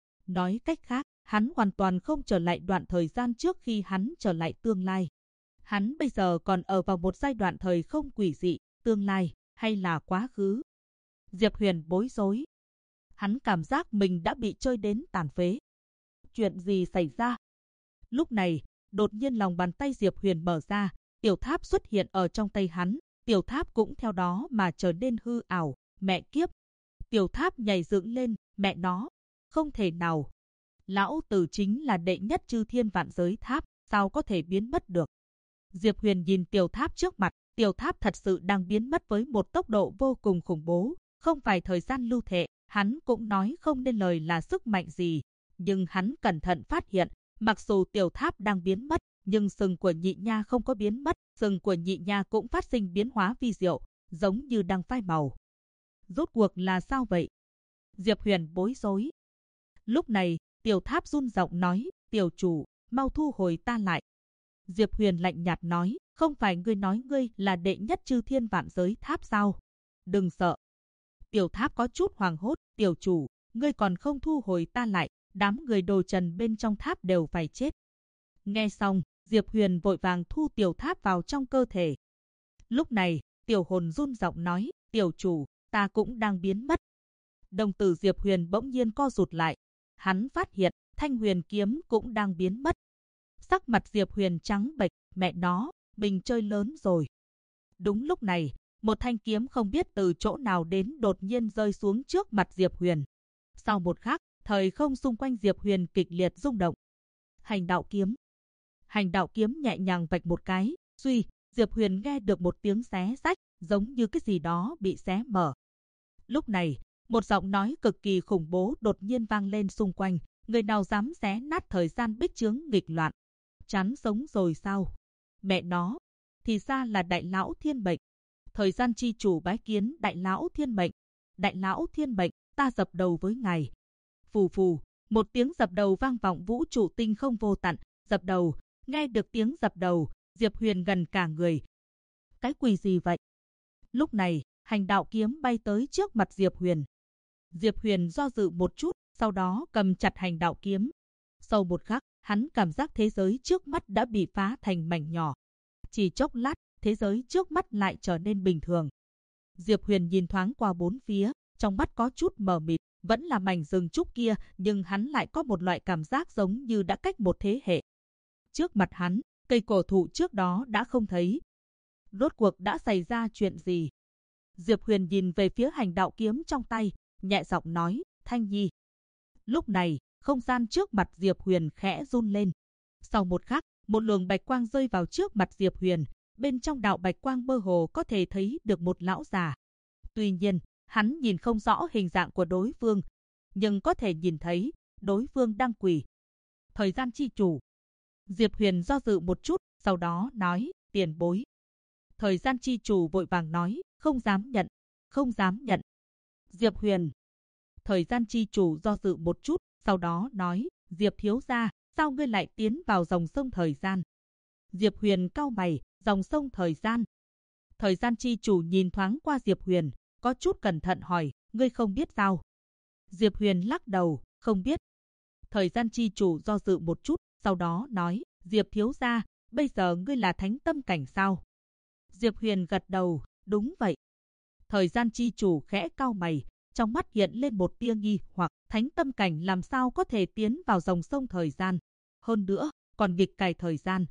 Nói cách khác, hắn hoàn toàn không trở lại đoạn thời gian trước khi hắn trở lại tương lai. Hắn bây giờ còn ở vào một giai đoạn thời không quỷ dị, tương lai hay là quá khứ. Diệp Huyền bối rối. Hắn cảm giác mình đã bị chơi đến tàn phế. Chuyện gì xảy ra? Lúc này, đột nhiên lòng bàn tay Diệp Huyền mở ra, tiểu tháp xuất hiện ở trong tay hắn, tiểu tháp cũng theo đó mà trở nên hư ảo, mẹ kiếp. Tiểu tháp nhảy dựng lên, mẹ nó, không thể nào. Lão tử chính là đệ nhất chư thiên vạn giới tháp, sao có thể biến mất được? Diệp Huyền nhìn tiểu tháp trước mặt, tiểu tháp thật sự đang biến mất với một tốc độ vô cùng khủng bố, không phải thời gian lưu thể, hắn cũng nói không nên lời là sức mạnh gì, nhưng hắn cẩn thận phát hiện, mặc dù tiểu tháp đang biến mất, nhưng sừng của nhị nha không có biến mất, sừng của nhị nha cũng phát sinh biến hóa vi diệu, giống như đang phai màu. Rốt cuộc là sao vậy? Diệp Huyền bối rối. Lúc này, tiểu tháp run giọng nói, tiểu chủ, mau thu hồi ta lại. Diệp Huyền lạnh nhạt nói, không phải ngươi nói ngươi là đệ nhất chư thiên vạn giới tháp sao? Đừng sợ. Tiểu tháp có chút hoảng hốt, tiểu chủ, ngươi còn không thu hồi ta lại, đám người đồ trần bên trong tháp đều phải chết. Nghe xong, Diệp Huyền vội vàng thu tiểu tháp vào trong cơ thể. Lúc này, tiểu hồn run giọng nói, tiểu chủ, ta cũng đang biến mất. Đồng tử Diệp Huyền bỗng nhiên co rụt lại. Hắn phát hiện, thanh huyền kiếm cũng đang biến mất. Sắc mặt Diệp Huyền trắng bệch, mẹ nó, mình chơi lớn rồi. Đúng lúc này, một thanh kiếm không biết từ chỗ nào đến đột nhiên rơi xuống trước mặt Diệp Huyền. Sau một khắc, thời không xung quanh Diệp Huyền kịch liệt rung động. Hành đạo kiếm. Hành đạo kiếm nhẹ nhàng vạch một cái, suy, Diệp Huyền nghe được một tiếng xé rách, giống như cái gì đó bị xé mở. Lúc này, một giọng nói cực kỳ khủng bố đột nhiên vang lên xung quanh, người nào dám xé nát thời gian bích chướng nghịch loạn. Chán sống rồi sao? Mẹ nó, thì ra là đại lão thiên mệnh. Thời gian chi chủ bái kiến đại lão thiên mệnh. Đại lão thiên mệnh, ta dập đầu với ngài. Phù phù, một tiếng dập đầu vang vọng vũ trụ tinh không vô tận, dập đầu, nghe được tiếng dập đầu, Diệp Huyền gần cả người. Cái quỷ gì vậy? Lúc này, hành đạo kiếm bay tới trước mặt Diệp Huyền. Diệp Huyền do dự một chút, sau đó cầm chặt hành đạo kiếm. Sau một khắc, hắn cảm giác thế giới trước mắt đã bị phá thành mảnh nhỏ. Chỉ chốc lát, thế giới trước mắt lại trở nên bình thường. Diệp Huyền nhìn thoáng qua bốn phía, trong mắt có chút mờ mịt, vẫn là mảnh rừng trúc kia, nhưng hắn lại có một loại cảm giác giống như đã cách một thế hệ. Trước mặt hắn, cây cổ thụ trước đó đã không thấy. Rốt cuộc đã xảy ra chuyện gì? Diệp Huyền nhìn về phía hành đạo kiếm trong tay, nhẹ giọng nói, Thanh Nhi. Lúc này, không gian trước mặt Diệp Huyền khẽ run lên. Sau một khắc, một luồng bạch quang rơi vào trước mặt Diệp Huyền, bên trong đạo bạch quang mơ hồ có thể thấy được một lão già. Tuy nhiên, hắn nhìn không rõ hình dạng của đối phương, nhưng có thể nhìn thấy đối phương đang quỳ. Thời gian chi chủ. Diệp Huyền do dự một chút, sau đó nói, tiền bối. Thời gian chi chủ vội vàng nói, không dám nhận, không dám nhận. Diệp Huyền. Thời gian chi chủ do dự một chút, sau đó nói, Diệp thiếu gia, sao ngươi lại tiến vào dòng sông thời gian? Diệp Huyền cau mày, dòng sông thời gian. Thời gian chi chủ nhìn thoáng qua Diệp Huyền, có chút cẩn thận hỏi, ngươi không biết sao? Diệp Huyền lắc đầu, không biết. Thời gian chi chủ do dự một chút, sau đó nói, Diệp thiếu gia, bây giờ ngươi là thánh tâm cảnh sao? Diệp Huyền gật đầu, đúng vậy. Thời gian chi chủ khẽ cau mày, trong mắt hiện lên một tia nghi hoặc, thánh tâm cảnh làm sao có thể tiến vào dòng sông thời gian? Hơn nữa, còn nghịch cải thời gian.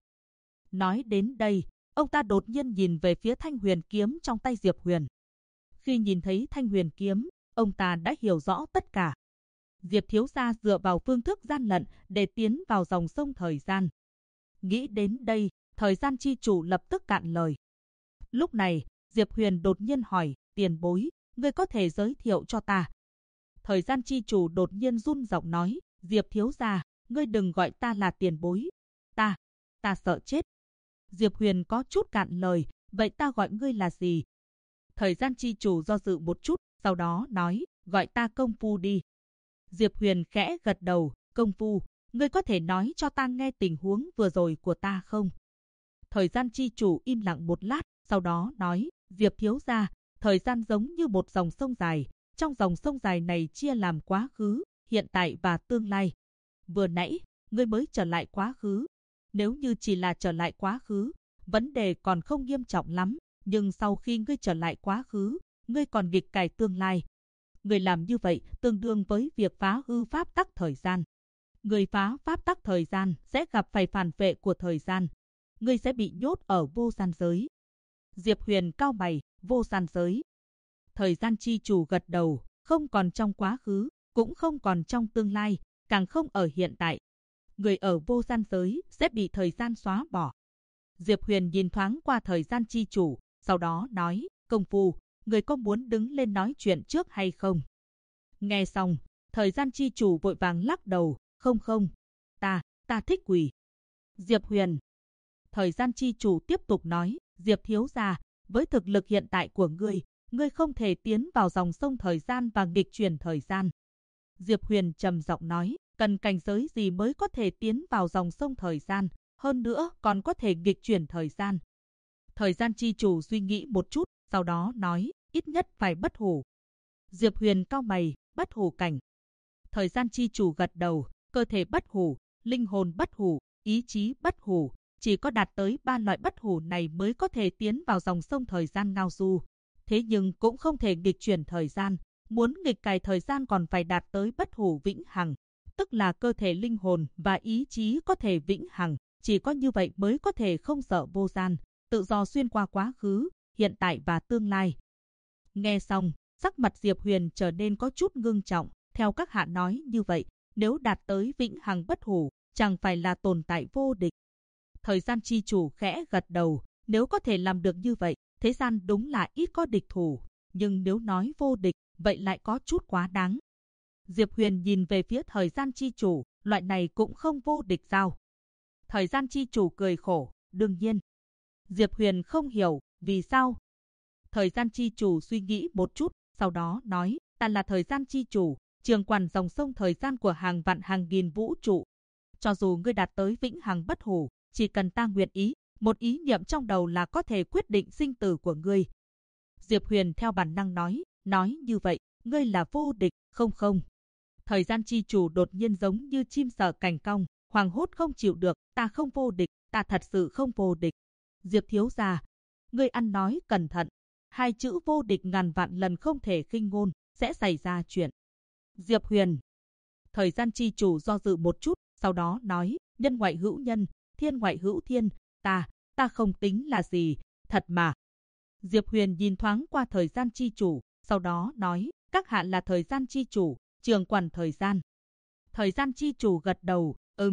Nói đến đây, ông ta đột nhiên nhìn về phía thanh huyền kiếm trong tay Diệp Huyền. Khi nhìn thấy thanh huyền kiếm, ông ta đã hiểu rõ tất cả. Diệp thiếu gia dựa vào phương thức gian lận để tiến vào dòng sông thời gian. Nghĩ đến đây, thời gian chi chủ lập tức cạn lời. Lúc này, Diệp Huyền đột nhiên hỏi, tiền bối, ngươi có thể giới thiệu cho ta? Thời gian chi chủ đột nhiên run giọng nói, Diệp thiếu gia, ngươi đừng gọi ta là tiền bối. Ta sợ chết. Diệp Huyền có chút cạn lời, vậy ta gọi ngươi là gì? Thời gian chi chủ do dự một chút, sau đó nói, gọi ta công phu đi. Diệp Huyền khẽ gật đầu, công phu, ngươi có thể nói cho ta nghe tình huống vừa rồi của ta không? Thời gian chi chủ im lặng một lát, sau đó nói, Diệp thiếu gia, thời gian giống như một dòng sông dài, trong dòng sông dài này chia làm quá khứ, hiện tại và tương lai. Vừa nãy, ngươi mới trở lại quá khứ. Nếu như chỉ là trở lại quá khứ, vấn đề còn không nghiêm trọng lắm, nhưng sau khi ngươi trở lại quá khứ, ngươi còn nghịch cải tương lai. Ngươi làm như vậy tương đương với việc phá hư pháp tắc thời gian. Người phá pháp tắc thời gian sẽ gặp phải phản vệ của thời gian. Ngươi sẽ bị nhốt ở vô gian giới. Diệp Huyền cau mày, vô gian giới. Thời gian chi chủ gật đầu, không còn trong quá khứ, cũng không còn trong tương lai, càng không ở hiện tại. Người ở vô gian giới sẽ bị thời gian xóa bỏ. Diệp Huyền nhìn thoáng qua thời gian chi chủ, sau đó nói, công phu, người có muốn đứng lên nói chuyện trước hay không? Nghe xong, thời gian chi chủ vội vàng lắc đầu, không, ta thích quỳ. Diệp Huyền. Thời gian chi chủ tiếp tục nói, Diệp thiếu gia, với thực lực hiện tại của ngươi không thể tiến vào dòng sông thời gian và nghịch chuyển thời gian. Diệp Huyền trầm giọng nói, cần cảnh giới gì mới có thể tiến vào dòng sông thời gian, hơn nữa còn có thể nghịch chuyển thời gian. Thời gian chi chủ suy nghĩ một chút, sau đó nói, ít nhất phải bất hủ. Diệp Huyền cau mày, bất hủ cảnh. Thời gian chi chủ gật đầu, cơ thể bất hủ, linh hồn bất hủ, ý chí bất hủ. Chỉ có đạt tới 3 loại bất hủ này mới có thể tiến vào dòng sông thời gian ngao du. Thế nhưng cũng không thể nghịch chuyển thời gian. Muốn nghịch cải thời gian còn phải đạt tới bất hủ vĩnh hằng. Tức là cơ thể linh hồn và ý chí có thể vĩnh hằng. Chỉ có như vậy mới có thể không sợ vô gian, tự do xuyên qua quá khứ, hiện tại và tương lai. Nghe xong, sắc mặt Diệp Huyền trở nên có chút ngưng trọng. Theo các hạ nói như vậy, nếu đạt tới vĩnh hằng bất hủ, chẳng phải là tồn tại vô địch. Thời gian chi chủ khẽ gật đầu, nếu có thể làm được như vậy, thế gian đúng là ít có địch thủ, nhưng nếu nói vô địch, vậy lại có chút quá đáng. Diệp Huyền nhìn về phía thời gian chi chủ, loại này cũng không vô địch sao? Thời gian chi chủ cười khổ, đương nhiên. Diệp Huyền không hiểu, vì sao? Thời gian chi chủ suy nghĩ một chút, sau đó nói, ta là thời gian chi chủ, trường quản dòng sông thời gian của hàng vạn hàng nghìn vũ trụ. Cho dù ngươi đạt tới vĩnh hằng bất hủ, chỉ cần ta nguyện ý, một ý niệm trong đầu là có thể quyết định sinh tử của ngươi. Diệp Huyền theo bản năng nói như vậy, ngươi là vô địch, không. Thời gian chi chủ đột nhiên giống như chim sợ cành cong, hoảng hốt không chịu được, ta không vô địch, ta thật sự không vô địch. Diệp thiếu gia, ngươi ăn nói cẩn thận, 2 chữ vô địch ngàn vạn lần không thể khinh ngôn, sẽ xảy ra chuyện. Diệp Huyền. Thời gian chi chủ do dự một chút, sau đó nói, nhân ngoại hữu nhân, thiên ngoại hữu thiên, ta không tính là gì, thật mà. Diệp Huyền nhìn thoáng qua thời gian chi chủ, sau đó nói, các hạ là thời gian chi chủ, trường quản thời gian. Thời gian chi chủ gật đầu,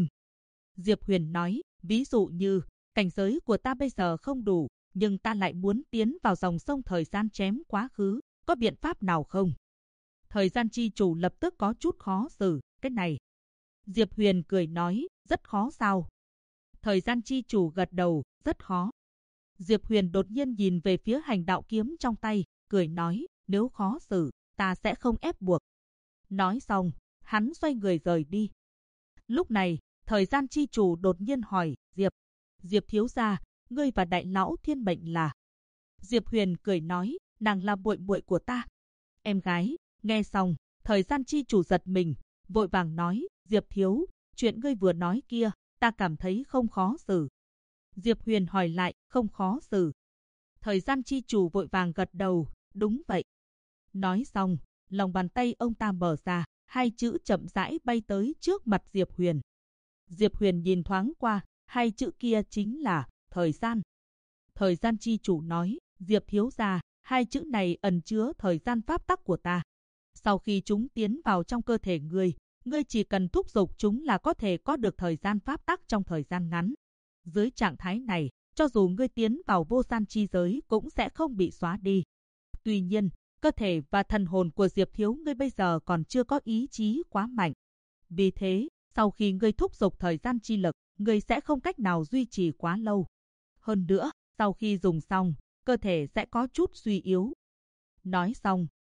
Diệp Huyền nói, ví dụ như, cảnh giới của ta bây giờ không đủ, nhưng ta lại muốn tiến vào dòng sông thời gian chém quá khứ, có biện pháp nào không? Thời gian chi chủ lập tức có chút khó xử, cái này. Diệp Huyền cười nói, rất khó sao? Thời gian chi chủ gật đầu, rất khó. Diệp Huyền đột nhiên nhìn về phía hành đạo kiếm trong tay, cười nói, nếu khó xử, ta sẽ không ép buộc. Nói xong, hắn xoay người rời đi. Lúc này, thời gian chi chủ đột nhiên hỏi, Diệp thiếu gia, ngươi và đại lão thiên mệnh là? Diệp Huyền cười nói, nàng là muội muội của ta. Em gái, nghe xong, thời gian chi chủ giật mình, vội vàng nói, Diệp thiếu, chuyện ngươi vừa nói kia, ta cảm thấy không khó xử. Diệp Huyền hỏi lại, không khó xử. Thời gian chi chủ vội vàng gật đầu, đúng vậy. Nói xong, lòng bàn tay ông ta mở ra, 2 chữ chậm rãi bay tới trước mặt Diệp Huyền. Diệp Huyền nhìn thoáng qua, 2 chữ kia chính là thời gian. Thời gian chi chủ nói, Diệp thiếu gia, 2 chữ này ẩn chứa thời gian pháp tắc của ta. Sau khi chúng tiến vào trong cơ thể ngươi chỉ cần thúc giục chúng là có thể có được thời gian pháp tắc trong thời gian ngắn. Dưới trạng thái này, cho dù ngươi tiến vào vô gian chi giới cũng sẽ không bị xóa đi. Tuy nhiên, cơ thể và thần hồn của Diệp thiếu ngươi bây giờ còn chưa có ý chí quá mạnh. Vì thế, sau khi ngươi thúc giục thời gian chi lực, ngươi sẽ không cách nào duy trì quá lâu. Hơn nữa, sau khi dùng xong, cơ thể sẽ có chút suy yếu. Nói xong,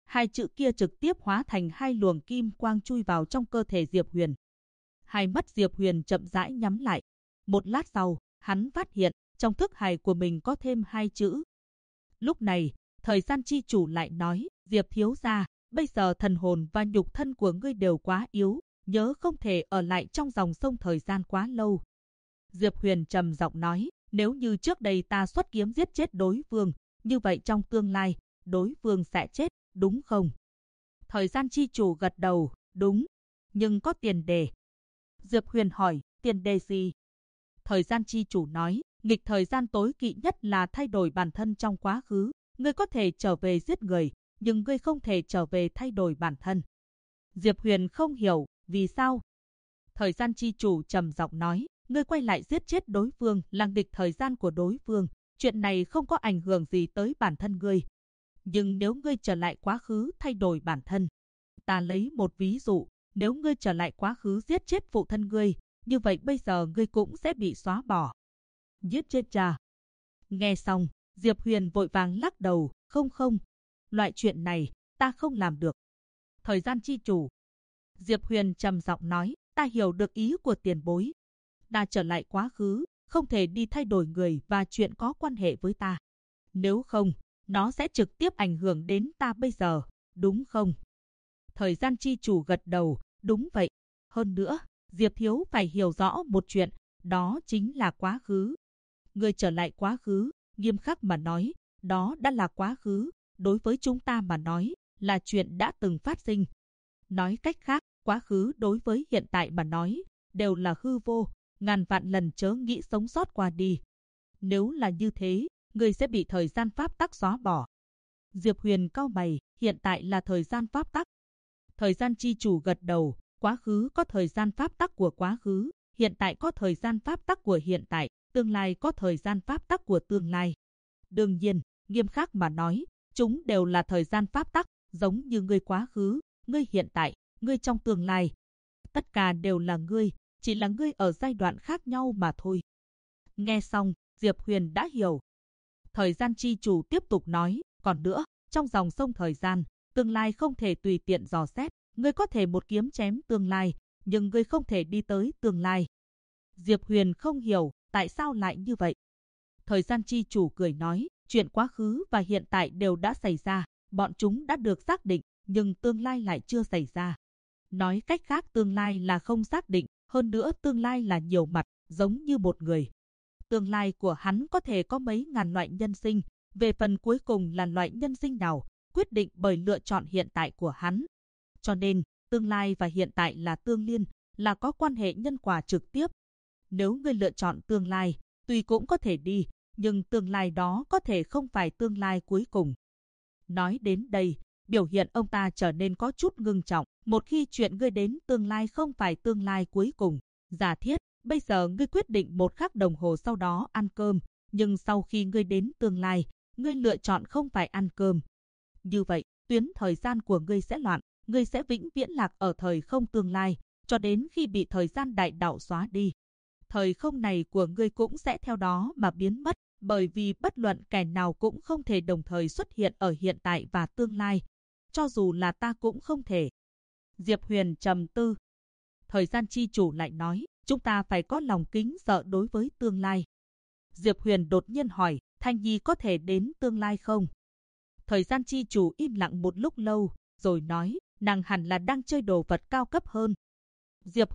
hai chữ kia trực tiếp hóa thành hai luồng kim quang chui vào trong cơ thể Diệp Huyền. Hai mắt Diệp Huyền chậm rãi nhắm lại. Một lát sau, hắn phát hiện trong thức hải của mình có thêm hai chữ. Lúc này, thời gian chi chủ lại nói, Diệp thiếu gia, bây giờ thần hồn và nhục thân của ngươi đều quá yếu, nhớ không thể ở lại trong dòng sông thời gian quá lâu. Diệp Huyền trầm giọng nói, nếu như trước đây ta xuất kiếm giết chết đối phương, như vậy trong tương lai, đối phương sẽ chết, đúng không? Thời gian chi chủ gật đầu, đúng, nhưng có tiền đề. Diệp Huyền hỏi, tiền đề gì? Thời gian chi chủ nói, nghịch thời gian tối kỵ nhất là thay đổi bản thân trong quá khứ. Ngươi có thể trở về giết người, nhưng ngươi không thể trở về thay đổi bản thân. Diệp Huyền không hiểu, vì sao? Thời gian chi chủ trầm giọng nói, ngươi quay lại giết chết đối phương là nghịch thời gian của đối phương. Chuyện này không có ảnh hưởng gì tới bản thân ngươi. Nhưng nếu ngươi trở lại quá khứ thay đổi bản thân, ta lấy một ví dụ, nếu ngươi trở lại quá khứ giết chết phụ thân ngươi, như vậy bây giờ ngươi cũng sẽ bị xóa bỏ. Giết chết cha. Nghe xong, Diệp Huyền vội vàng lắc đầu, không, loại chuyện này, ta không làm được. Thời gian chi chủ. Diệp Huyền trầm giọng nói, ta hiểu được ý của tiền bối. Ta trở lại quá khứ, không thể đi thay đổi người và chuyện có quan hệ với ta. Nếu không, nó sẽ trực tiếp ảnh hưởng đến ta bây giờ, đúng không? Thời gian chi chủ gật đầu, đúng vậy. Hơn nữa, Diệp Thiếu phải hiểu rõ một chuyện, đó chính là quá khứ. Người trở lại quá khứ, nghiêm khắc mà nói, đó đã là quá khứ, đối với chúng ta mà nói, là chuyện đã từng phát sinh. Nói cách khác, quá khứ đối với hiện tại mà nói, đều là hư vô, ngàn vạn lần chớ nghĩ sống sót qua đi. Nếu là như thế, người sẽ bị thời gian pháp tắc xóa bỏ. Diệp Huyền cau mày, hiện tại là thời gian pháp tắc. Thời gian chi chủ gật đầu, quá khứ có thời gian pháp tắc của quá khứ, hiện tại có thời gian pháp tắc của hiện tại, tương lai có thời gian pháp tắc của tương lai. Đương nhiên, nghiêm khắc mà nói, chúng đều là thời gian pháp tắc, giống như ngươi quá khứ, ngươi hiện tại, ngươi trong tương lai. Tất cả đều là ngươi, chỉ là ngươi ở giai đoạn khác nhau mà thôi. Nghe xong, Diệp Huyền đã hiểu. Thời gian chi chủ tiếp tục nói, còn nữa, trong dòng sông thời gian, tương lai không thể tùy tiện dò xét, ngươi có thể một kiếm chém tương lai, nhưng ngươi không thể đi tới tương lai. Diệp Huyền không hiểu, tại sao lại như vậy? Thời gian chi chủ cười nói, chuyện quá khứ và hiện tại đều đã xảy ra, bọn chúng đã được xác định, nhưng tương lai lại chưa xảy ra. Nói cách khác tương lai là không xác định, hơn nữa tương lai là nhiều mặt, giống như một người. Tương lai của hắn có thể có mấy ngàn loại nhân sinh, về phần cuối cùng là loại nhân sinh nào, quyết định bởi lựa chọn hiện tại của hắn. Cho nên, tương lai và hiện tại là tương liên, là có quan hệ nhân quả trực tiếp. Nếu ngươi lựa chọn tương lai, tuy cũng có thể đi, nhưng tương lai đó có thể không phải tương lai cuối cùng. Nói đến đây, biểu hiện ông ta trở nên có chút ngưng trọng. Một khi chuyện ngươi đến tương lai không phải tương lai cuối cùng, giả thiết, bây giờ ngươi quyết định 1 khắc đồng hồ sau đó ăn cơm, nhưng sau khi ngươi đến tương lai, ngươi lựa chọn không phải ăn cơm. Như vậy, tuyến thời gian của ngươi sẽ loạn, ngươi sẽ vĩnh viễn lạc ở thời không tương lai, cho đến khi bị thời gian đại đạo xóa đi. Thời không này của ngươi cũng sẽ theo đó mà biến mất, bởi vì bất luận kẻ nào cũng không thể đồng thời xuất hiện ở hiện tại và tương lai. Cho dù là ta cũng không thể. Diệp Huyền trầm tư. Thời gian chi chủ lại nói, chúng ta phải có lòng kính sợ đối với tương lai. Diệp Huyền đột nhiên hỏi, Thanh Nhi có thể đến tương lai không? Thời gian chi chủ im lặng một lúc lâu, rồi nói, nàng hẳn là đang chơi đồ vật cao cấp hơn. Diệp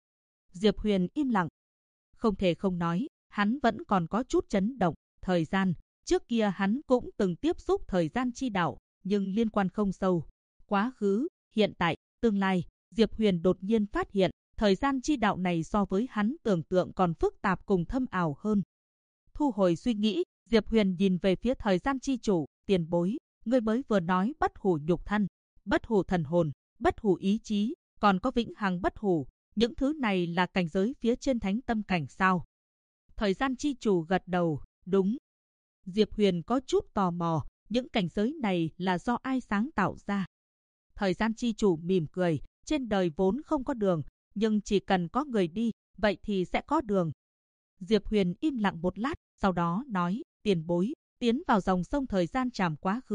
Huyền im lặng. Không thể không nói, hắn vẫn còn có chút chấn động. Thời gian, trước kia hắn cũng từng tiếp xúc thời gian chi đạo, nhưng liên quan không sâu. Quá khứ, hiện tại, tương lai, Diệp Huyền đột nhiên phát hiện, thời gian chi đạo này so với hắn tưởng tượng còn phức tạp cùng thâm ảo hơn. Thu hồi suy nghĩ, Diệp Huyền nhìn về phía thời gian chi chủ, tiền bối, ngươi mới vừa nói bất hủ nhục thân, bất hủ thần hồn, bất hủ ý chí, còn có vĩnh hằng bất hủ, những thứ này là cảnh giới phía trên thánh tâm cảnh sao? Thời gian chi chủ gật đầu, đúng. Diệp Huyền có chút tò mò, những cảnh giới này là do ai sáng tạo ra? Thời gian chi chủ mỉm cười, trên đời vốn không có đường, nhưng chỉ cần có người đi, vậy thì sẽ có đường. Diệp Huyền im lặng một lát, sau đó nói, tiền bối, tiến vào dòng sông thời gian trảm quá khứ,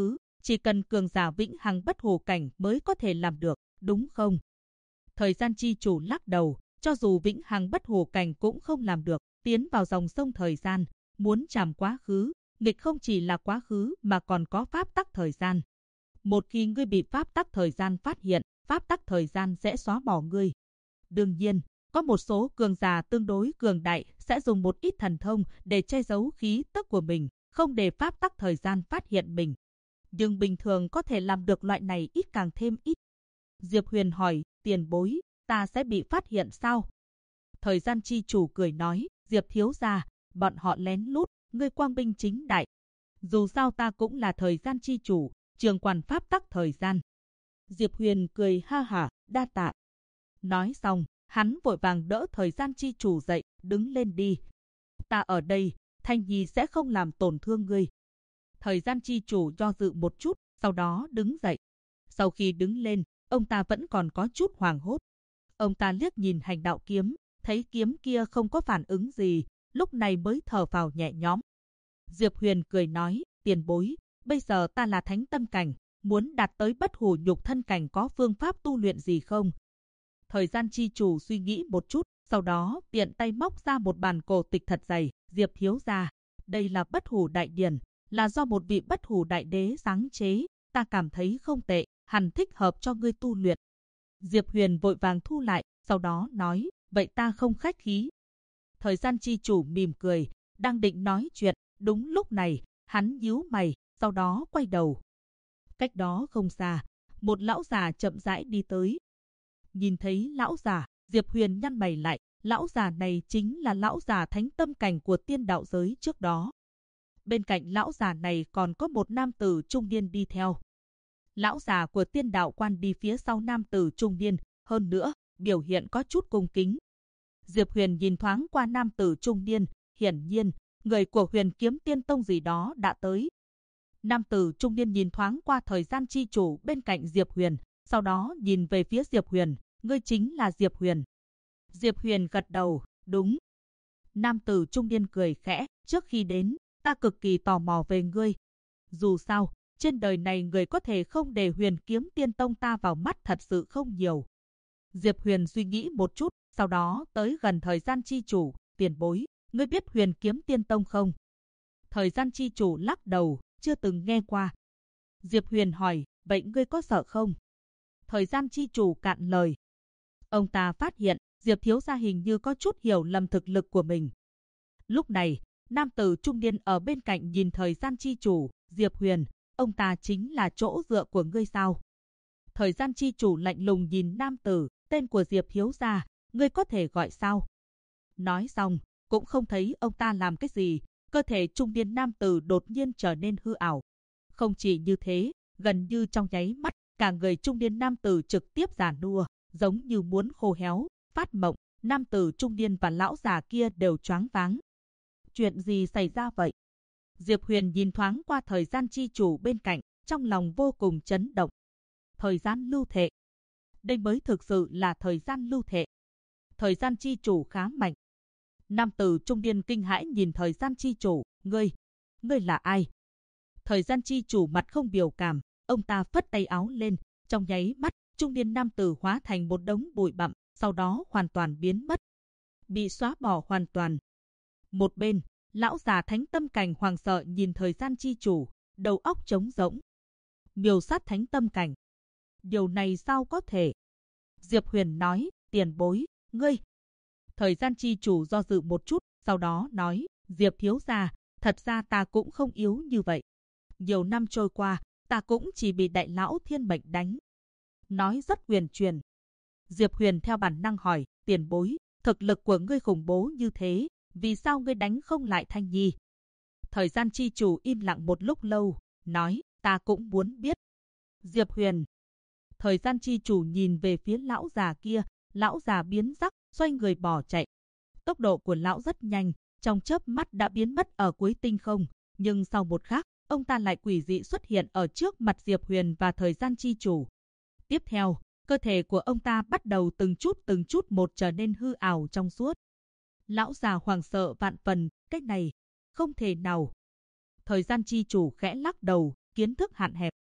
Chỉ cần cường giả vĩnh hằng bất hủ cảnh mới có thể làm được, đúng không? Thời gian chi chủ lắc đầu, cho dù vĩnh hằng bất hủ cảnh cũng không làm được, tiến vào dòng sông thời gian, muốn trảm quá khứ, nghịch không chỉ là quá khứ mà còn có pháp tắc thời gian. Một khi ngươi bị pháp tắc thời gian phát hiện, pháp tắc thời gian sẽ xóa bỏ ngươi. Đương nhiên, có một số cường giả tương đối cường đại sẽ dùng một ít thần thông để che giấu khí tức của mình, không để pháp tắc thời gian phát hiện mình. Nhưng bình thường có thể làm được loại này ít càng thêm ít. Diệp Huyền hỏi, tiền bối, ta sẽ bị phát hiện sao? Thời gian chi chủ cười nói, Diệp thiếu gia, bọn họ lén lút, ngươi quang minh chính đại. Dù sao ta cũng là thời gian chi chủ, trường quản pháp tắc thời gian. Diệp Huyền cười ha hả, đa tạ. Nói xong, hắn vội vàng đỡ thời gian chi chủ dậy, đứng lên đi. Ta ở đây, Thanh Nhi sẽ không làm tổn thương ngươi. Thời gian chi chủ do dự một chút, sau đó đứng dậy. Sau khi đứng lên, ông ta vẫn còn có chút hoảng hốt. Ông ta liếc nhìn hành đạo kiếm, thấy kiếm kia không có phản ứng gì, lúc này mới thở phào nhẹ nhõm. Diệp Huyền cười nói, tiền bối, bây giờ ta là thánh tâm cảnh, muốn đạt tới bất hủ nhục thân cảnh có phương pháp tu luyện gì không? Thời gian chi chủ suy nghĩ một chút, sau đó tiện tay móc ra một bản cổ tịch thật dày, Diệp thiếu gia, đây là bất hủ đại điển, là do một vị bất hủ đại đế sáng chế, ta cảm thấy không tệ, hẳn thích hợp cho ngươi tu luyện. Diệp Huyền vội vàng thu lại, sau đó nói, vậy ta không khách khí. Thời gian chi chủ mỉm cười, đang định nói chuyện, đúng lúc này, hắn nhíu mày, sau đó quay đầu. Cách đó không xa, một lão già chậm rãi đi tới. Nhìn thấy lão già, Diệp Huyền nhăn mày lại, lão già này chính là lão già thánh tâm cảnh của tiên đạo giới trước đó. Bên cạnh lão già này còn có một nam tử trung niên đi theo. Lão già của tiên đạo quan đi phía sau nam tử trung niên, hơn nữa, biểu hiện có chút cung kính. Diệp Huyền nhìn thoáng qua nam tử trung niên, hiển nhiên, người của Huyền Kiếm Tiên Tông gì đó đã tới. Nam tử trung niên nhìn thoáng qua thời gian chi chủ bên cạnh Diệp Huyền, sau đó nhìn về phía Diệp Huyền, ngươi chính là Diệp Huyền. Diệp Huyền gật đầu, đúng. Nam tử trung niên cười khẽ, trước khi đến, ta cực kỳ tò mò về ngươi. Dù sao, trên đời này người có thể không để Huyền Kiếm Tiên Tông ta vào mắt thật sự không nhiều. Diệp Huyền suy nghĩ một chút, sau đó tới gần thời gian chi chủ, tiền bối, ngươi biết Huyền Kiếm Tiên Tông không? Thời gian chi chủ lắc đầu, chưa từng nghe qua. Diệp Huyền hỏi, vậy ngươi có sợ không? Thời gian chi chủ cạn lời. Ông ta phát hiện, Diệp thiếu gia hình như có chút hiểu lầm thực lực của mình. Lúc này, nam tử trung niên ở bên cạnh nhìn thời gian chi chủ, Diệp Huyền, ông ta chính là chỗ dựa của ngươi sao? Thời gian chi chủ lạnh lùng nhìn nam tử, tên của Diệp thiếu gia, ngươi có thể gọi sao? Nói xong, cũng không thấy ông ta làm cái gì, cơ thể trung niên nam tử đột nhiên trở nên hư ảo. Không chỉ như thế, gần như trong nháy mắt, cả người trung niên nam tử trực tiếp già nua, giống như muốn khô héo, phát mộng, nam tử trung niên và lão già kia đều choáng váng. Chuyện gì xảy ra vậy? Diệp Huyền nhìn thoáng qua thời gian chi chủ bên cạnh, trong lòng vô cùng chấn động. Thời gian lưu thể. Đây mới thực sự là thời gian lưu thể. Thời gian chi chủ khá mạnh. Nam tử trung niên kinh hãi nhìn thời gian chi chủ, ngươi là ai? Thời gian chi chủ mặt không biểu cảm, ông ta phất tay áo lên, trong nháy mắt, trung niên nam tử hóa thành một đống bụi bặm, sau đó hoàn toàn biến mất. Bị xóa bỏ hoàn toàn. Một bên, lão già thánh tâm cảnh hoàng sợ nhìn thời gian chi chủ, đầu óc trống rỗng. Miêu sát thánh tâm cảnh. Điều này sao có thể? Diệp Huyền nói, tiền bối, ngươi. Thời gian chi chủ do dự một chút, sau đó nói, Diệp thiếu gia, thật ra ta cũng không yếu như vậy. Nhiều năm trôi qua, ta cũng chỉ bị đại lão thiên mệnh đánh. Nói rất huyền truyền. Diệp Huyền theo bản năng hỏi, tiền bối, thực lực của ngươi khủng bố như thế, vì sao ngươi đánh không lại Thanh Nhi? Thời gian chi chủ im lặng một lúc lâu, nói, ta cũng muốn biết. Diệp Huyền. Thời gian chi chủ nhìn về phía lão già kia, lão già biến sắc, xoay người bỏ chạy. Tốc độ của lão rất nhanh, trong chớp mắt đã biến mất ở cuối tinh không, nhưng sau một khắc, ông ta lại quỷ dị xuất hiện ở trước mặt Diệp Huyền và thời gian chi chủ. Tiếp theo, cơ thể của ông ta bắt đầu từng chút một trở nên hư ảo trong suốt. Lão già hoảng sợ vạn phần, cách này, không thể nào. Thời gian chi chủ khẽ lắc đầu, kiến thức hạn hẹp.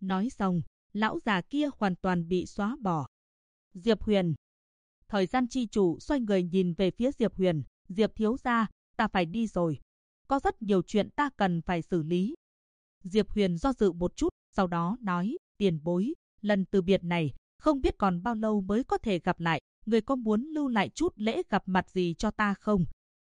Nói xong, lão già kia hoàn toàn bị xóa bỏ. Diệp Huyền. Thời gian chi chủ xoay người nhìn về phía Diệp Huyền. Diệp thiếu gia, ta phải đi rồi. Có rất nhiều chuyện ta cần phải xử lý. Diệp Huyền do dự một chút, sau đó nói, tiền bối, lần từ biệt này, không biết còn bao lâu mới có thể gặp lại, người có muốn lưu lại chút lễ gặp mặt gì cho ta không?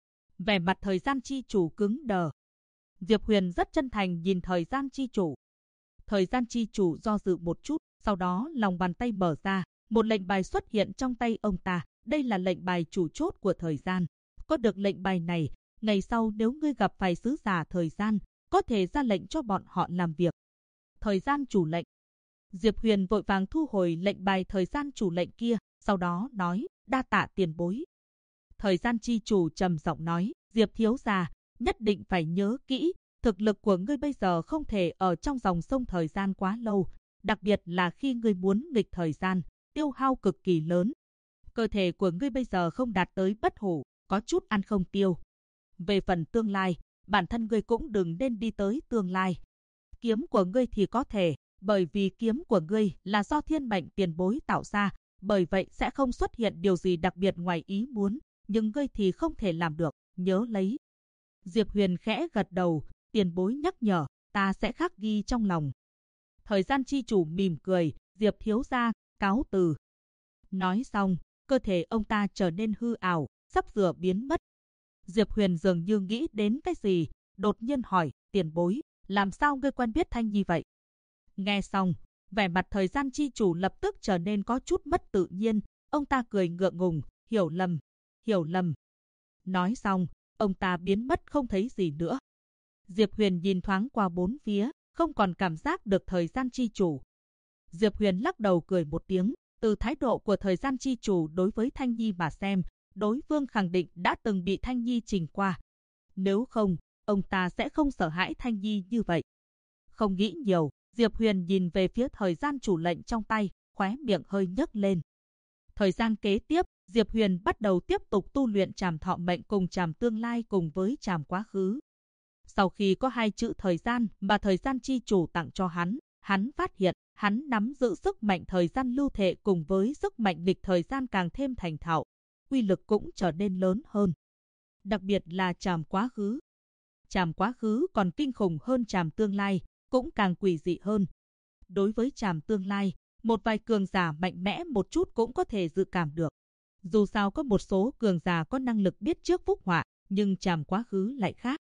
Vẻ mặt thời gian chi chủ cứng đờ. Diệp Huyền rất chân thành nhìn thời gian chi chủ. Thời gian chi chủ do dự một chút, sau đó lòng bàn tay mở ra, một lệnh bài xuất hiện trong tay ông ta. Đây là lệnh bài chủ chốt của thời gian. Có được lệnh bài này, ngày sau nếu ngươi gặp phải sứ giả thời gian, có thể ra lệnh cho bọn họ làm việc. Thời gian chủ lệnh. Diệp Huyền vội vàng thu hồi lệnh bài thời gian chủ lệnh kia, sau đó nói, đa tạ tiền bối. Thời gian chi chủ trầm giọng nói, Diệp thiếu gia, nhất định phải nhớ kỹ, thực lực của ngươi bây giờ không thể ở trong dòng sông thời gian quá lâu, đặc biệt là khi ngươi muốn nghịch thời gian, tiêu hao cực kỳ lớn. Cơ thể của ngươi bây giờ không đạt tới bất hủ, có chút ăn không tiêu. Về phần tương lai, bản thân ngươi cũng đừng nên đi tới tương lai. Kiếm của ngươi thì có thể, bởi vì kiếm của ngươi là do thiên mệnh tiền bối tạo ra, bởi vậy sẽ không xuất hiện điều gì đặc biệt ngoài ý muốn, nhưng ngươi thì không thể làm được, nhớ lấy. Diệp Huyền khẽ gật đầu, tiền bối nhắc nhở, ta sẽ khắc ghi trong lòng. Thời gian chi chủ mỉm cười, Diệp thiếu gia, cáo từ. Nói xong, cơ thể ông ta trở nên hư ảo, sắp sửa biến mất. Diệp Huyền dường như nghĩ đến cái gì, đột nhiên hỏi, tiền bối, làm sao ngươi quen biết Thanh Nhi vậy? Nghe xong, vẻ mặt thời gian chi chủ lập tức trở nên có chút mất tự nhiên, ông ta cười ngượng ngùng, hiểu lầm. Nói xong, ông ta biến mất không thấy gì nữa. Diệp Huyền nhìn thoáng qua bốn phía, không còn cảm giác được thời gian chi chủ. Diệp Huyền lắc đầu cười một tiếng, từ thái độ của thời gian chi chủ đối với Thanh Nhi mà xem, đối phương khẳng định đã từng bị Thanh Nhi trình qua. Nếu không, ông ta sẽ không sợ hãi Thanh Nhi như vậy. Không nghĩ nhiều, Diệp Huyền nhìn về phía thời gian chủ lệnh trong tay, khóe miệng hơi nhấc lên. Thời gian kế tiếp, Diệp Huyền bắt đầu tiếp tục tu luyện trảm thọ mệnh cùng trảm tương lai cùng với trảm quá khứ. Sau khi có hai chữ thời gian mà thời gian chi chủ tặng cho hắn phát hiện hắn nắm giữ sức mạnh thời gian lưu thể cùng với sức mạnh nghịch thời gian càng thêm thành thạo, uy lực cũng trở nên lớn hơn. Đặc biệt là trảm quá khứ. Trảm quá khứ còn kinh khủng hơn trảm tương lai, cũng càng quỷ dị hơn. Đối với trảm tương lai, một vài cường giả mạnh mẽ một chút cũng có thể dự cảm được. Dù sao có một số cường giả có năng lực biết trước phúc họa, nhưng trảm quá khứ lại khác.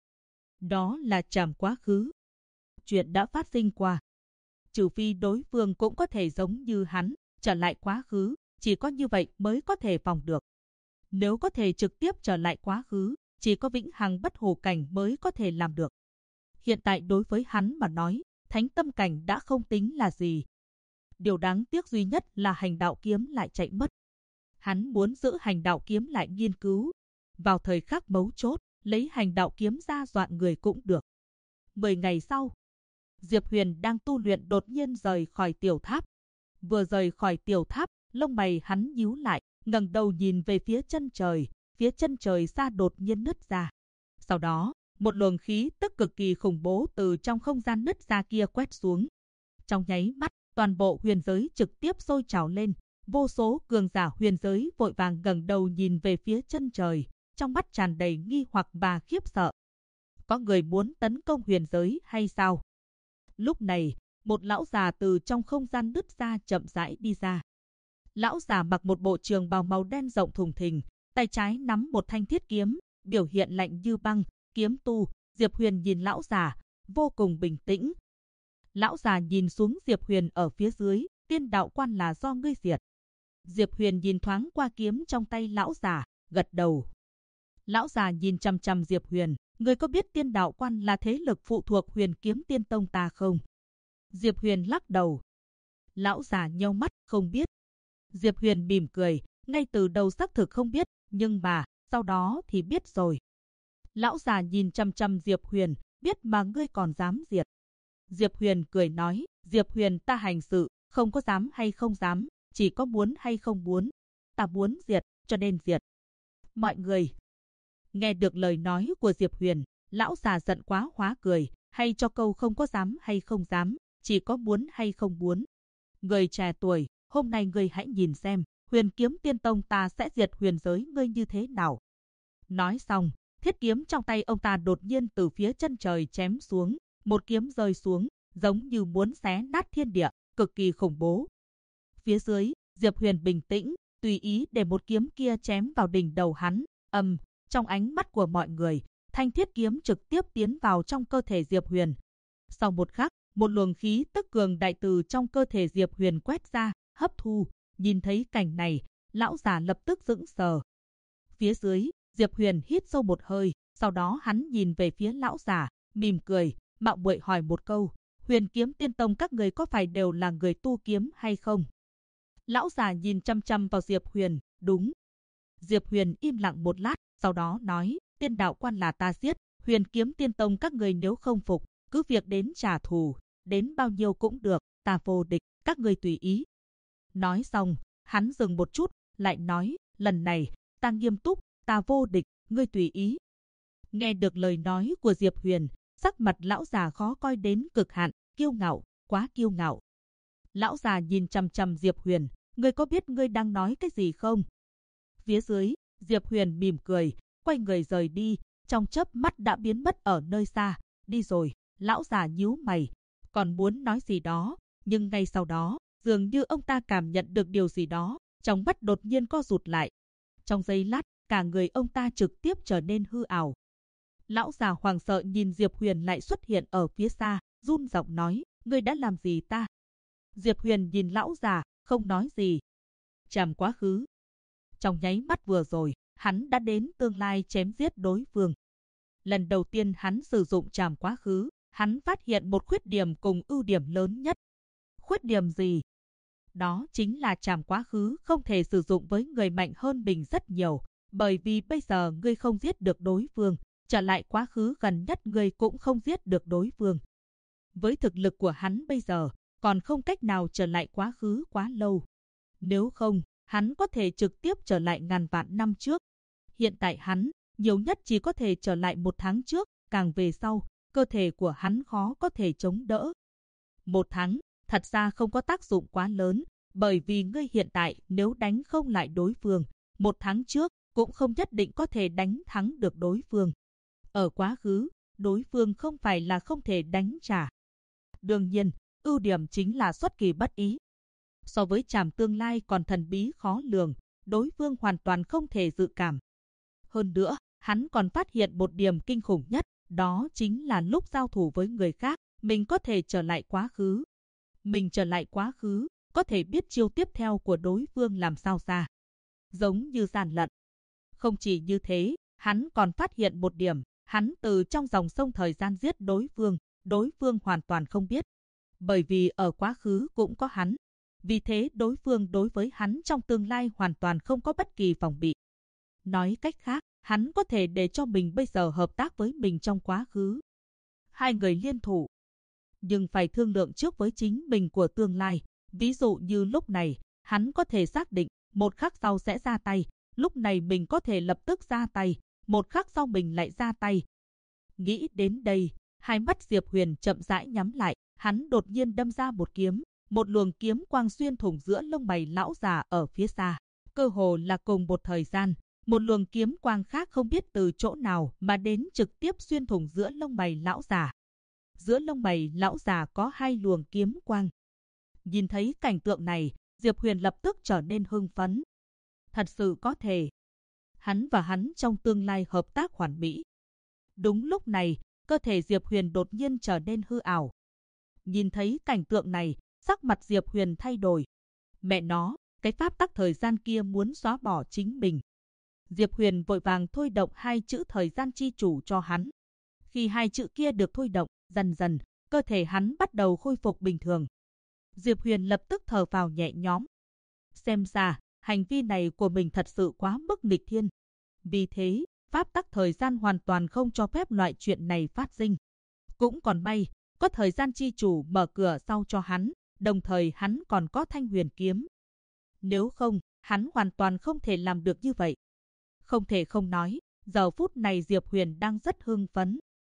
Đó là trảm quá khứ. Chuyện đã phát sinh qua. Trừ phi đối phương cũng có thể giống như hắn, trở lại quá khứ, chỉ có như vậy mới có thể phòng được. Nếu có thể trực tiếp trở lại quá khứ, chỉ có vĩnh hằng bất hủ cảnh mới có thể làm được. Hiện tại đối với hắn mà nói, thánh tâm cảnh đã không tính là gì. Điều đáng tiếc duy nhất là hành đạo kiếm lại chạy mất. Hắn muốn giữ hành đạo kiếm lại nghiên cứu. Vào thời khắc mấu chốt, lấy hành đạo kiếm ra dọa người cũng được. 10 ngày sau, Diệp Huyền đang tu luyện đột nhiên rời khỏi tiểu tháp. Vừa rời khỏi tiểu tháp, lông mày hắn nhíu lại, ngẩng đầu nhìn về phía chân trời xa đột nhiên nứt ra. Sau đó, một luồng khí tức cực kỳ khủng bố từ trong không gian nứt ra kia quét xuống. Trong nháy mắt, toàn bộ huyền giới trực tiếp sôi trào lên, vô số cường giả huyền giới vội vàng ngẩng đầu nhìn về phía chân trời, trong mắt tràn đầy nghi hoặc và khiếp sợ. Có người muốn tấn công huyền giới hay sao? Lúc này, một lão già từ trong không gian nứt ra chậm rãi đi ra. Lão già mặc một bộ trường bào màu đen rộng thùng thình, tay trái nắm một thanh thiết kiếm, biểu hiện lạnh như băng, kiếm tu. Diệp Huyền nhìn lão già, vô cùng bình tĩnh. Lão già nhìn xuống Diệp Huyền ở phía dưới, tiên đạo quan là do ngươi diệt. Diệp Huyền nhìn thoáng qua kiếm trong tay lão già, gật đầu. Lão già nhìn chằm chằm Diệp Huyền, ngươi có biết tiên đạo quan là thế lực phụ thuộc Huyền Kiếm Tiên Tông ta không? Diệp Huyền lắc đầu. Lão già nheo mắt, không biết. Diệp Huyền mỉm cười, ngay từ đầu xác thực không biết, nhưng mà, sau đó thì biết rồi. Lão già nhìn chằm chằm Diệp Huyền, biết mà ngươi còn dám diệt. Diệp Huyền cười nói, Diệp Huyền ta hành sự, không có dám hay không dám, chỉ có muốn hay không muốn. Ta muốn diệt, cho nên diệt. Mọi người nghe được lời nói của Diệp Huyền, lão già giận quá hóa cười, hay cho câu không có dám hay không dám, chỉ có muốn hay không muốn. Người trẻ tuổi, hôm nay ngươi hãy nhìn xem, Huyền Kiếm Tiên Tông ta sẽ diệt huyền giới ngươi như thế nào. Nói xong, thiết kiếm trong tay ông ta đột nhiên từ phía chân trời chém xuống, một kiếm rơi xuống, giống như muốn xé nát thiên địa, cực kỳ khủng bố. Phía dưới, Diệp Huyền bình tĩnh, tùy ý để một kiếm kia chém vào đỉnh đầu hắn, trong ánh mắt của mọi người, thanh thiết kiếm trực tiếp tiến vào trong cơ thể Diệp Huyền. Sau một khắc, một luồng khí tức cường đại từ trong cơ thể Diệp Huyền quét ra, hấp thu. Nhìn thấy cảnh này, lão già lập tức sững sờ. Phía dưới, Diệp Huyền hít sâu một hơi, sau đó hắn nhìn về phía lão già, mỉm cười, mạo muội hỏi một câu, Huyền Kiếm Tiên Tông các người có phải đều là người tu kiếm hay không? Lão già nhìn chăm chăm vào Diệp Huyền, đúng. Diệp Huyền im lặng một lát, sau đó nói, Tiên đạo quan là ta giết, Huyền Kiếm Tiên Tông các người nếu không phục, cứ việc đến trả thù, đến bao nhiêu cũng được, ta vô địch, các người tùy ý. Nói xong, hắn dừng một chút, lại nói, lần này, ta nghiêm túc, ta vô địch, ngươi tùy ý. Nghe được lời nói của Diệp Huyền, sắc mặt lão già khó coi đến cực hạn, kiêu ngạo, quá kiêu ngạo. Lão già nhìn chằm chằm Diệp Huyền, ngươi có biết ngươi đang nói cái gì không? Phía dưới, Diệp Huyền mỉm cười, quay người rời đi, trong chớp mắt đã biến mất ở nơi xa, đi rồi. Lão già nhíu mày, còn muốn nói gì đó, nhưng ngay sau đó, dường như ông ta cảm nhận được điều gì đó, trong mắt đột nhiên co rụt lại. Trong giây lát, cả người ông ta trực tiếp trở nên hư ảo. Lão già hoảng sợ nhìn Diệp Huyền lại xuất hiện ở phía xa, run giọng nói, ngươi đã làm gì ta? Diệp Huyền nhìn lão già, không nói gì. Trảm quá khứ. Trong nháy mắt vừa rồi, hắn đã đến tương lai chém giết đối phương. Lần đầu tiên hắn sử dụng trảm quá khứ, hắn phát hiện một khuyết điểm cùng ưu điểm lớn nhất. Khuyết điểm gì? Đó chính là trảm quá khứ không thể sử dụng với người mạnh hơn mình rất nhiều, bởi vì bây giờ ngươi không giết được đối phương, trở lại quá khứ gần nhất ngươi cũng không giết được đối phương. Với thực lực của hắn bây giờ, còn không cách nào trở lại quá khứ quá lâu. Nếu không, hắn có thể trực tiếp trở lại ngàn vạn năm trước. Hiện tại hắn, nhiều nhất chỉ có thể trở lại 1 tháng trước, càng về sau, cơ thể của hắn khó có thể chống đỡ. 1 tháng, thật ra không có tác dụng quá lớn, bởi vì ngươi hiện tại nếu đánh không lại đối phương, 1 tháng trước cũng không nhất định có thể đánh thắng được đối phương. Ở quá khứ, đối phương không phải là không thể đánh trả. Đương nhiên, ưu điểm chính là xuất kỳ bất ý. So với trảm tương lai còn thần bí khó lường, đối phương hoàn toàn không thể dự cảm. Hơn nữa, hắn còn phát hiện một điểm kinh khủng nhất, đó chính là lúc giao thủ với người khác, mình có thể trở lại quá khứ. Mình trở lại quá khứ, có thể biết chiêu tiếp theo của đối phương làm sao ra. Giống như gian lận. Không chỉ như thế, hắn còn phát hiện một điểm, hắn từ trong dòng sông thời gian giết đối phương hoàn toàn không biết. Bởi vì ở quá khứ cũng có hắn. Vì thế đối phương đối với hắn trong tương lai hoàn toàn không có bất kỳ phòng bị. Nói cách khác, hắn có thể để cho mình bây giờ hợp tác với mình trong quá khứ. Hai người liên thủ. Nhưng phải thương lượng trước với chính mình của tương lai. Ví dụ như lúc này, hắn có thể xác định, 1 khắc sau sẽ ra tay. Lúc này mình có thể lập tức ra tay, 1 khắc sau mình lại ra tay. Nghĩ đến đây, hai mắt Diệp Huyền chậm rãi nhắm lại, hắn đột nhiên đâm ra một kiếm. Một luồng kiếm quang xuyên thủng giữa lông mày lão già ở phía xa. Cơ hồ là cùng một thời gian, một luồng kiếm quang khác không biết từ chỗ nào mà đến trực tiếp xuyên thủng giữa lông mày lão già. Giữa lông mày lão già có 2 luồng kiếm quang. Nhìn thấy cảnh tượng này, Diệp Huyền lập tức trở nên hưng phấn. Thật sự có thể. Hắn và hắn trong tương lai hợp tác hoàn mỹ. Đúng lúc này, cơ thể Diệp Huyền đột nhiên trở nên hư ảo. Nhìn thấy cảnh tượng này, sắc mặt Diệp Huyền thay đổi. Mẹ nó, cái pháp tắc thời gian kia muốn xóa bỏ chính mình. Diệp Huyền vội vàng thôi động 2 chữ thời gian chi chủ cho hắn. Khi 2 chữ kia được thôi động, dần dần, cơ thể hắn bắt đầu khôi phục bình thường. Diệp Huyền lập tức thở phào nhẹ nhõm. Xem ra, hành vi này của mình thật sự quá mức nghịch thiên. Vì thế, pháp tắc thời gian hoàn toàn không cho phép loại chuyện này phát sinh. Cũng còn may, có thời gian chi chủ mở cửa sau cho hắn, đồng thời hắn còn có thanh huyền kiếm. Nếu không, hắn hoàn toàn không thể làm được như vậy. Không thể không nói, giờ phút này Diệp Huyền đang rất hưng phấn.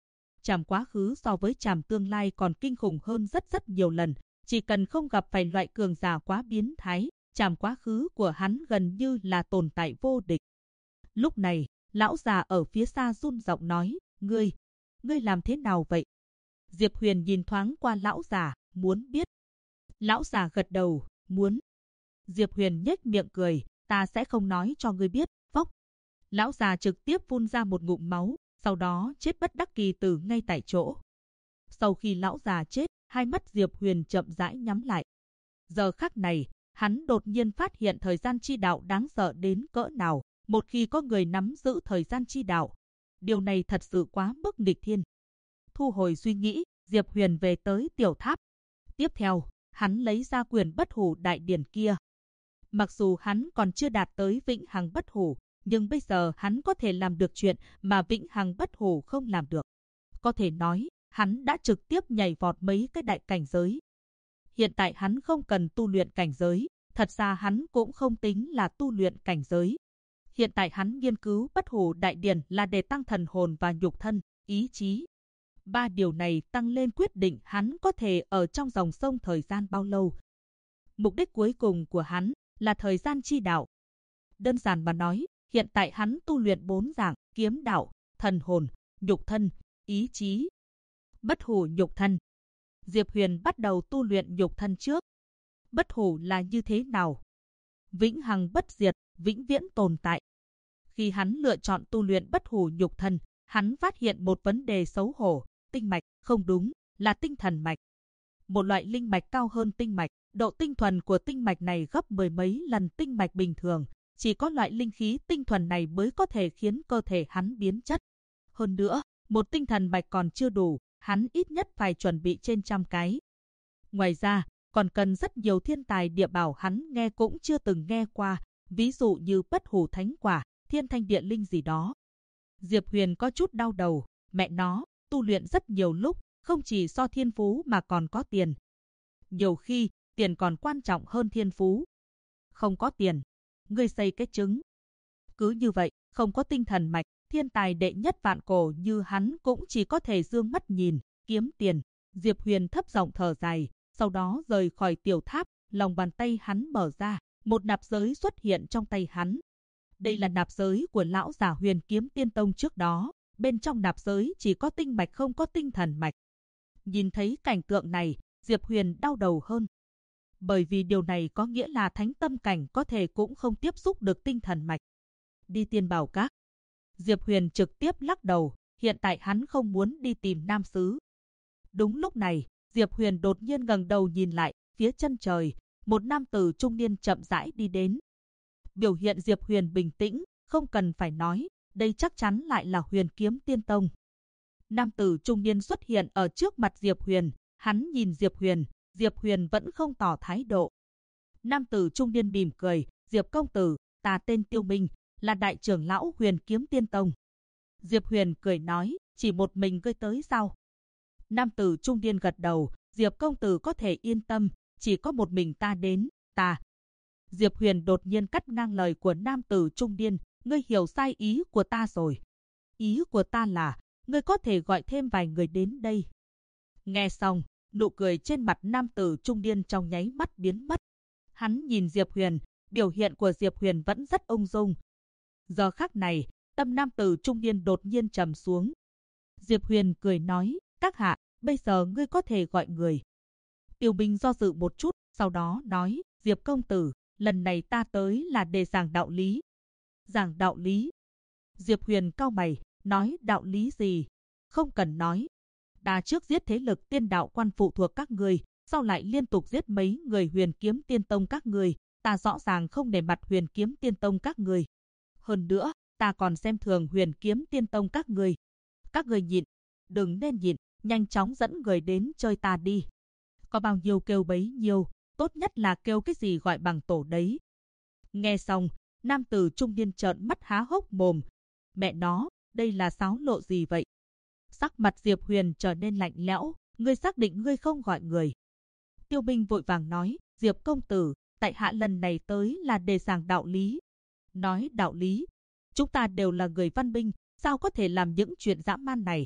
Trảm quá khứ so với trảm tương lai còn kinh khủng hơn rất nhiều lần. Chỉ cần không gặp phải loại cường giả quá biến thái, trảm quá khứ của hắn gần như là tồn tại vô địch. Lúc này, lão già ở phía xa run giọng nói, ngươi làm thế nào vậy? Diệp Huyền nhìn thoáng qua lão già, muốn biết. Lão già gật đầu, muốn. Diệp Huyền nhếch miệng cười, ta sẽ không nói cho ngươi biết, phốc. Lão già trực tiếp phun ra một ngụm máu, sau đó chết bất đắc kỳ tử ngay tại chỗ. Sau khi lão già chết, hai mắt Diệp Huyền chậm rãi nhắm lại. Giờ khắc này, hắn đột nhiên phát hiện thời gian chi đạo đáng sợ đến cỡ nào. Một khi có người nắm giữ thời gian chi đạo, điều này thật sự quá mức nghịch thiên. Thu hồi suy nghĩ, Diệp Huyền về tới tiểu tháp. Tiếp theo, hắn lấy ra quyển bất hủ đại điển kia. Mặc dù hắn còn chưa đạt tới vĩnh hằng bất hủ, nhưng bây giờ hắn có thể làm được chuyện mà vĩnh hằng bất hủ không làm được. Có thể nói, hắn đã trực tiếp nhảy vọt mấy cái đại cảnh giới. Hiện tại hắn không cần tu luyện cảnh giới, thật ra hắn cũng không tính là tu luyện cảnh giới. Hiện tại hắn nghiên cứu bất hủ đại điển là để tăng thần hồn và nhục thân, ý chí. Ba điều này tăng lên quyết định hắn có thể ở trong dòng sông thời gian bao lâu. Mục đích cuối cùng của hắn là thời gian chi đạo. Đơn giản mà nói, hiện tại hắn tu luyện 4 dạng: kiếm đạo, thần hồn, nhục thân, ý chí. Bất hủ nhục thân. Diệp Huyền bắt đầu tu luyện nhục thân trước. Bất hủ là như thế nào? Vĩnh hằng bất diệt, vĩnh viễn tồn tại. Khi hắn lựa chọn tu luyện bất hủ nhục thân, hắn phát hiện một vấn đề xấu hổ, tinh mạch, không đúng, là tinh thần mạch. Một loại linh mạch cao hơn tinh mạch, độ tinh thuần của tinh mạch này gấp 10 mấy lần tinh mạch bình thường, chỉ có loại linh khí tinh thuần này mới có thể khiến cơ thể hắn biến chất. Hơn nữa, một tinh thần mạch còn chưa đủ, hắn ít nhất phải chuẩn bị trên 100 cái. Ngoài ra, còn cần rất nhiều thiên tài địa bảo hắn nghe cũng chưa từng nghe qua, ví dụ như bất hủ thánh quả, thiên thanh địa linh gì đó. Diệp Huyền có chút đau đầu, mẹ nó, tu luyện rất nhiều lúc, không chỉ so thiên phú mà còn có tiền. Nhiều khi, tiền còn quan trọng hơn thiên phú. Không có tiền, ngươi xây cái trứng. Cứ như vậy, không có tinh thần mạch, thiên tài đệ nhất vạn cổ như hắn cũng chỉ có thể dương mắt nhìn, kiếm tiền. Diệp Huyền thấp giọng thở dài, sau đó rời khỏi tiểu tháp, lòng bàn tay hắn mở ra, một nạp giới xuất hiện trong tay hắn. Đây là nạp giới của lão già Huyền Kiếm Tiên Tông trước đó, bên trong nạp giới chỉ có tinh mạch không có tinh thần mạch. Nhìn thấy cảnh tượng này, Diệp Huyền đau đầu hơn. Bởi vì điều này có nghĩa là thánh tâm cảnh có thể cũng không tiếp xúc được tinh thần mạch. Đi Tiên Bảo Các. Diệp Huyền trực tiếp lắc đầu, hiện tại hắn không muốn đi tìm nam xứ. Đúng lúc này, Diệp Huyền đột nhiên ngẩng đầu nhìn lại, phía chân trời, một nam tử trung niên chậm rãi đi đến. Biểu hiện Diệp Huyền bình tĩnh, không cần phải nói, đây chắc chắn lại là Huyền Kiếm Tiên Tông. Nam tử trung niên xuất hiện ở trước mặt Diệp Huyền, hắn nhìn Diệp Huyền vẫn không tỏ thái độ. Nam tử trung niên mỉm cười, Diệp công tử, ta tên Tiêu Minh, là đại trưởng lão Huyền Kiếm Tiên Tông. Diệp Huyền cười nói, chỉ một mình ngươi tới sao? Nam tử trung niên gật đầu, Diệp công tử có thể yên tâm, chỉ có một mình ta đến, ta. Diệp Huyền đột nhiên cắt ngang lời của nam tử trung niên, ngươi hiểu sai ý của ta rồi. Ý của ta là, ngươi có thể gọi thêm vài người đến đây. Nghe xong, nụ cười trên mặt nam tử trung niên trong nháy mắt biến mất. Hắn nhìn Diệp Huyền, biểu hiện của Diệp Huyền vẫn rất ung dung. Giờ khắc này, tâm nam tử trung niên đột nhiên trầm xuống. Diệp Huyền cười nói, các hạ, bây giờ ngươi có thể gọi người. Tiêu Minh do dự một chút, sau đó nói, Diệp công tử, lần này ta tới là để giảng đạo lý. Giảng đạo lý? Diệp Huyền cau mày, nói đạo lý gì? Không cần nói. Ta trước giết thế lực tiên đạo quan phụ thuộc các người, sau lại liên tục giết mấy người Huyền Kiếm Tiên Tông các người, ta rõ ràng không nể mặt Huyền Kiếm Tiên Tông các người. Hơn nữa, ta còn xem thường Huyền Kiếm Tiên Tông các người. Các người nhịn, đừng nên nhịn, nhanh chóng dẫn người đến chơi ta đi. Có bao nhiêu kêu bấy nhiêu, tốt nhất là kêu cái gì gọi bằng tổ đấy. Nghe xong, nam tử trung niên trợn mắt há hốc mồm. Mẹ nó, đây là xáo lộ gì vậy? Sắc mặt Diệp Huyền trở nên lạnh lẽo, ngươi xác định ngươi không gọi người. Tiêu Minh vội vàng nói, Diệp công tử, tại hạ lần này tới là để giảng đạo lý. Nói đạo lý, chúng ta đều là người văn minh, sao có thể làm những chuyện dã man này?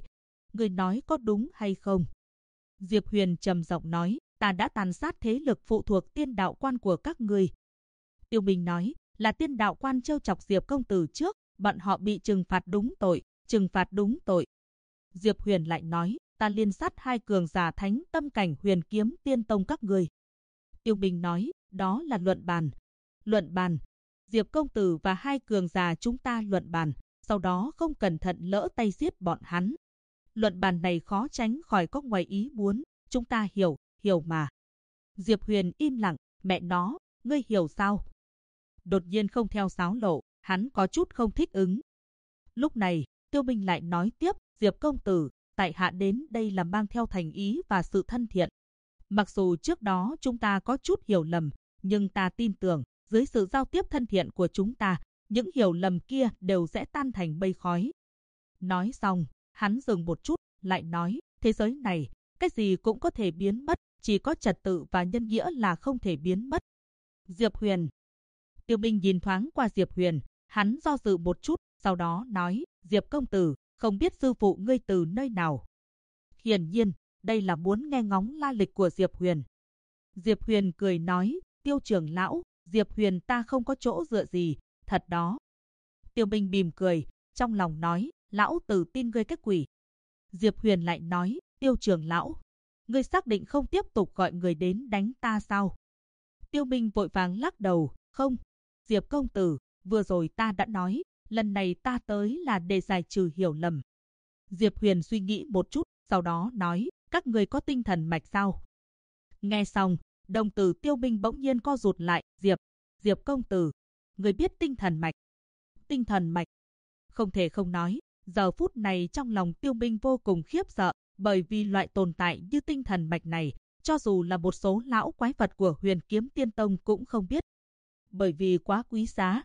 người nói có đúng hay không? Diệp Huyền trầm giọng nói, ta đã tàn sát thế lực phụ thuộc tiên đạo quan của các ngươi. Tiêu Minh nói, là tiên đạo quan trêu chọc Diệp công tử trước, bọn họ bị trừng phạt đúng tội, trừng phạt đúng tội. Diệp Huyền lại nói, ta liên sát 2 cường giả thánh tâm cảnh Huyền Kiếm Tiên Tông các ngươi. Tiêu Minh nói, đó là luận bàn. Luận bàn. Diệp công tử và 2 cường giả chúng ta luận bàn, sau đó không cẩn thận lỡ tay giết bọn hắn. Luận bàn này khó tránh khỏi có ngoài ý muốn, chúng ta hiểu mà. Diệp Huyền im lặng, mẹ nó, ngươi hiểu sao? Đột nhiên không theo sáo lộ, hắn có chút không thích ứng. Lúc này, Tiêu Minh lại nói tiếp, Diệp công tử, tại hạ đến đây là mang theo thành ý và sự thân thiện. Mặc dù trước đó chúng ta có chút hiểu lầm, nhưng ta tin tưởng, dưới sự giao tiếp thân thiện của chúng ta, những hiểu lầm kia đều sẽ tan thành mây khói. Nói xong, hắn dừng một chút, lại nói, thế giới này, cái gì cũng có thể biến mất, chỉ có trật tự và nhân nghĩa là không thể biến mất. Diệp Huyền. Tiêu Minh nhìn thoáng qua Diệp Huyền, hắn do dự một chút, sau đó nói, Diệp công tử, không biết sư phụ ngươi từ nơi nào. Hiển nhiên, đây là muốn nghe ngóng la lịch của Diệp Huyền. Diệp Huyền cười nói, Tiêu trưởng lão, Diệp Huyền ta không có chỗ dựa gì, thật đó. Tiêu Minh mỉm cười, trong lòng nói, lão tử tin ngươi cái quỷ. Diệp Huyền lại nói, Tiêu trưởng lão, ngươi xác định không tiếp tục gọi người đến đánh ta sao? Tiêu Minh vội vàng lắc đầu, không. Diệp công tử, vừa rồi ta đã nói, lần này ta tới là để giải trừ hiểu lầm. Diệp Huyền suy nghĩ một chút, sau đó nói, các người có tinh thần mạch sao? Nghe xong, đồng tử Tiêu Minh bỗng nhiên co rụt lại, Diệp công tử, người biết tinh thần mạch. Tinh thần mạch. Không thể không nói, giờ phút này trong lòng Tiêu Minh vô cùng khiếp sợ, bởi vì loại tồn tại như tinh thần mạch này, cho dù là một số lão quái vật của Huyền Kiếm Tiên Tông cũng không biết. Bởi vì quá quý giá.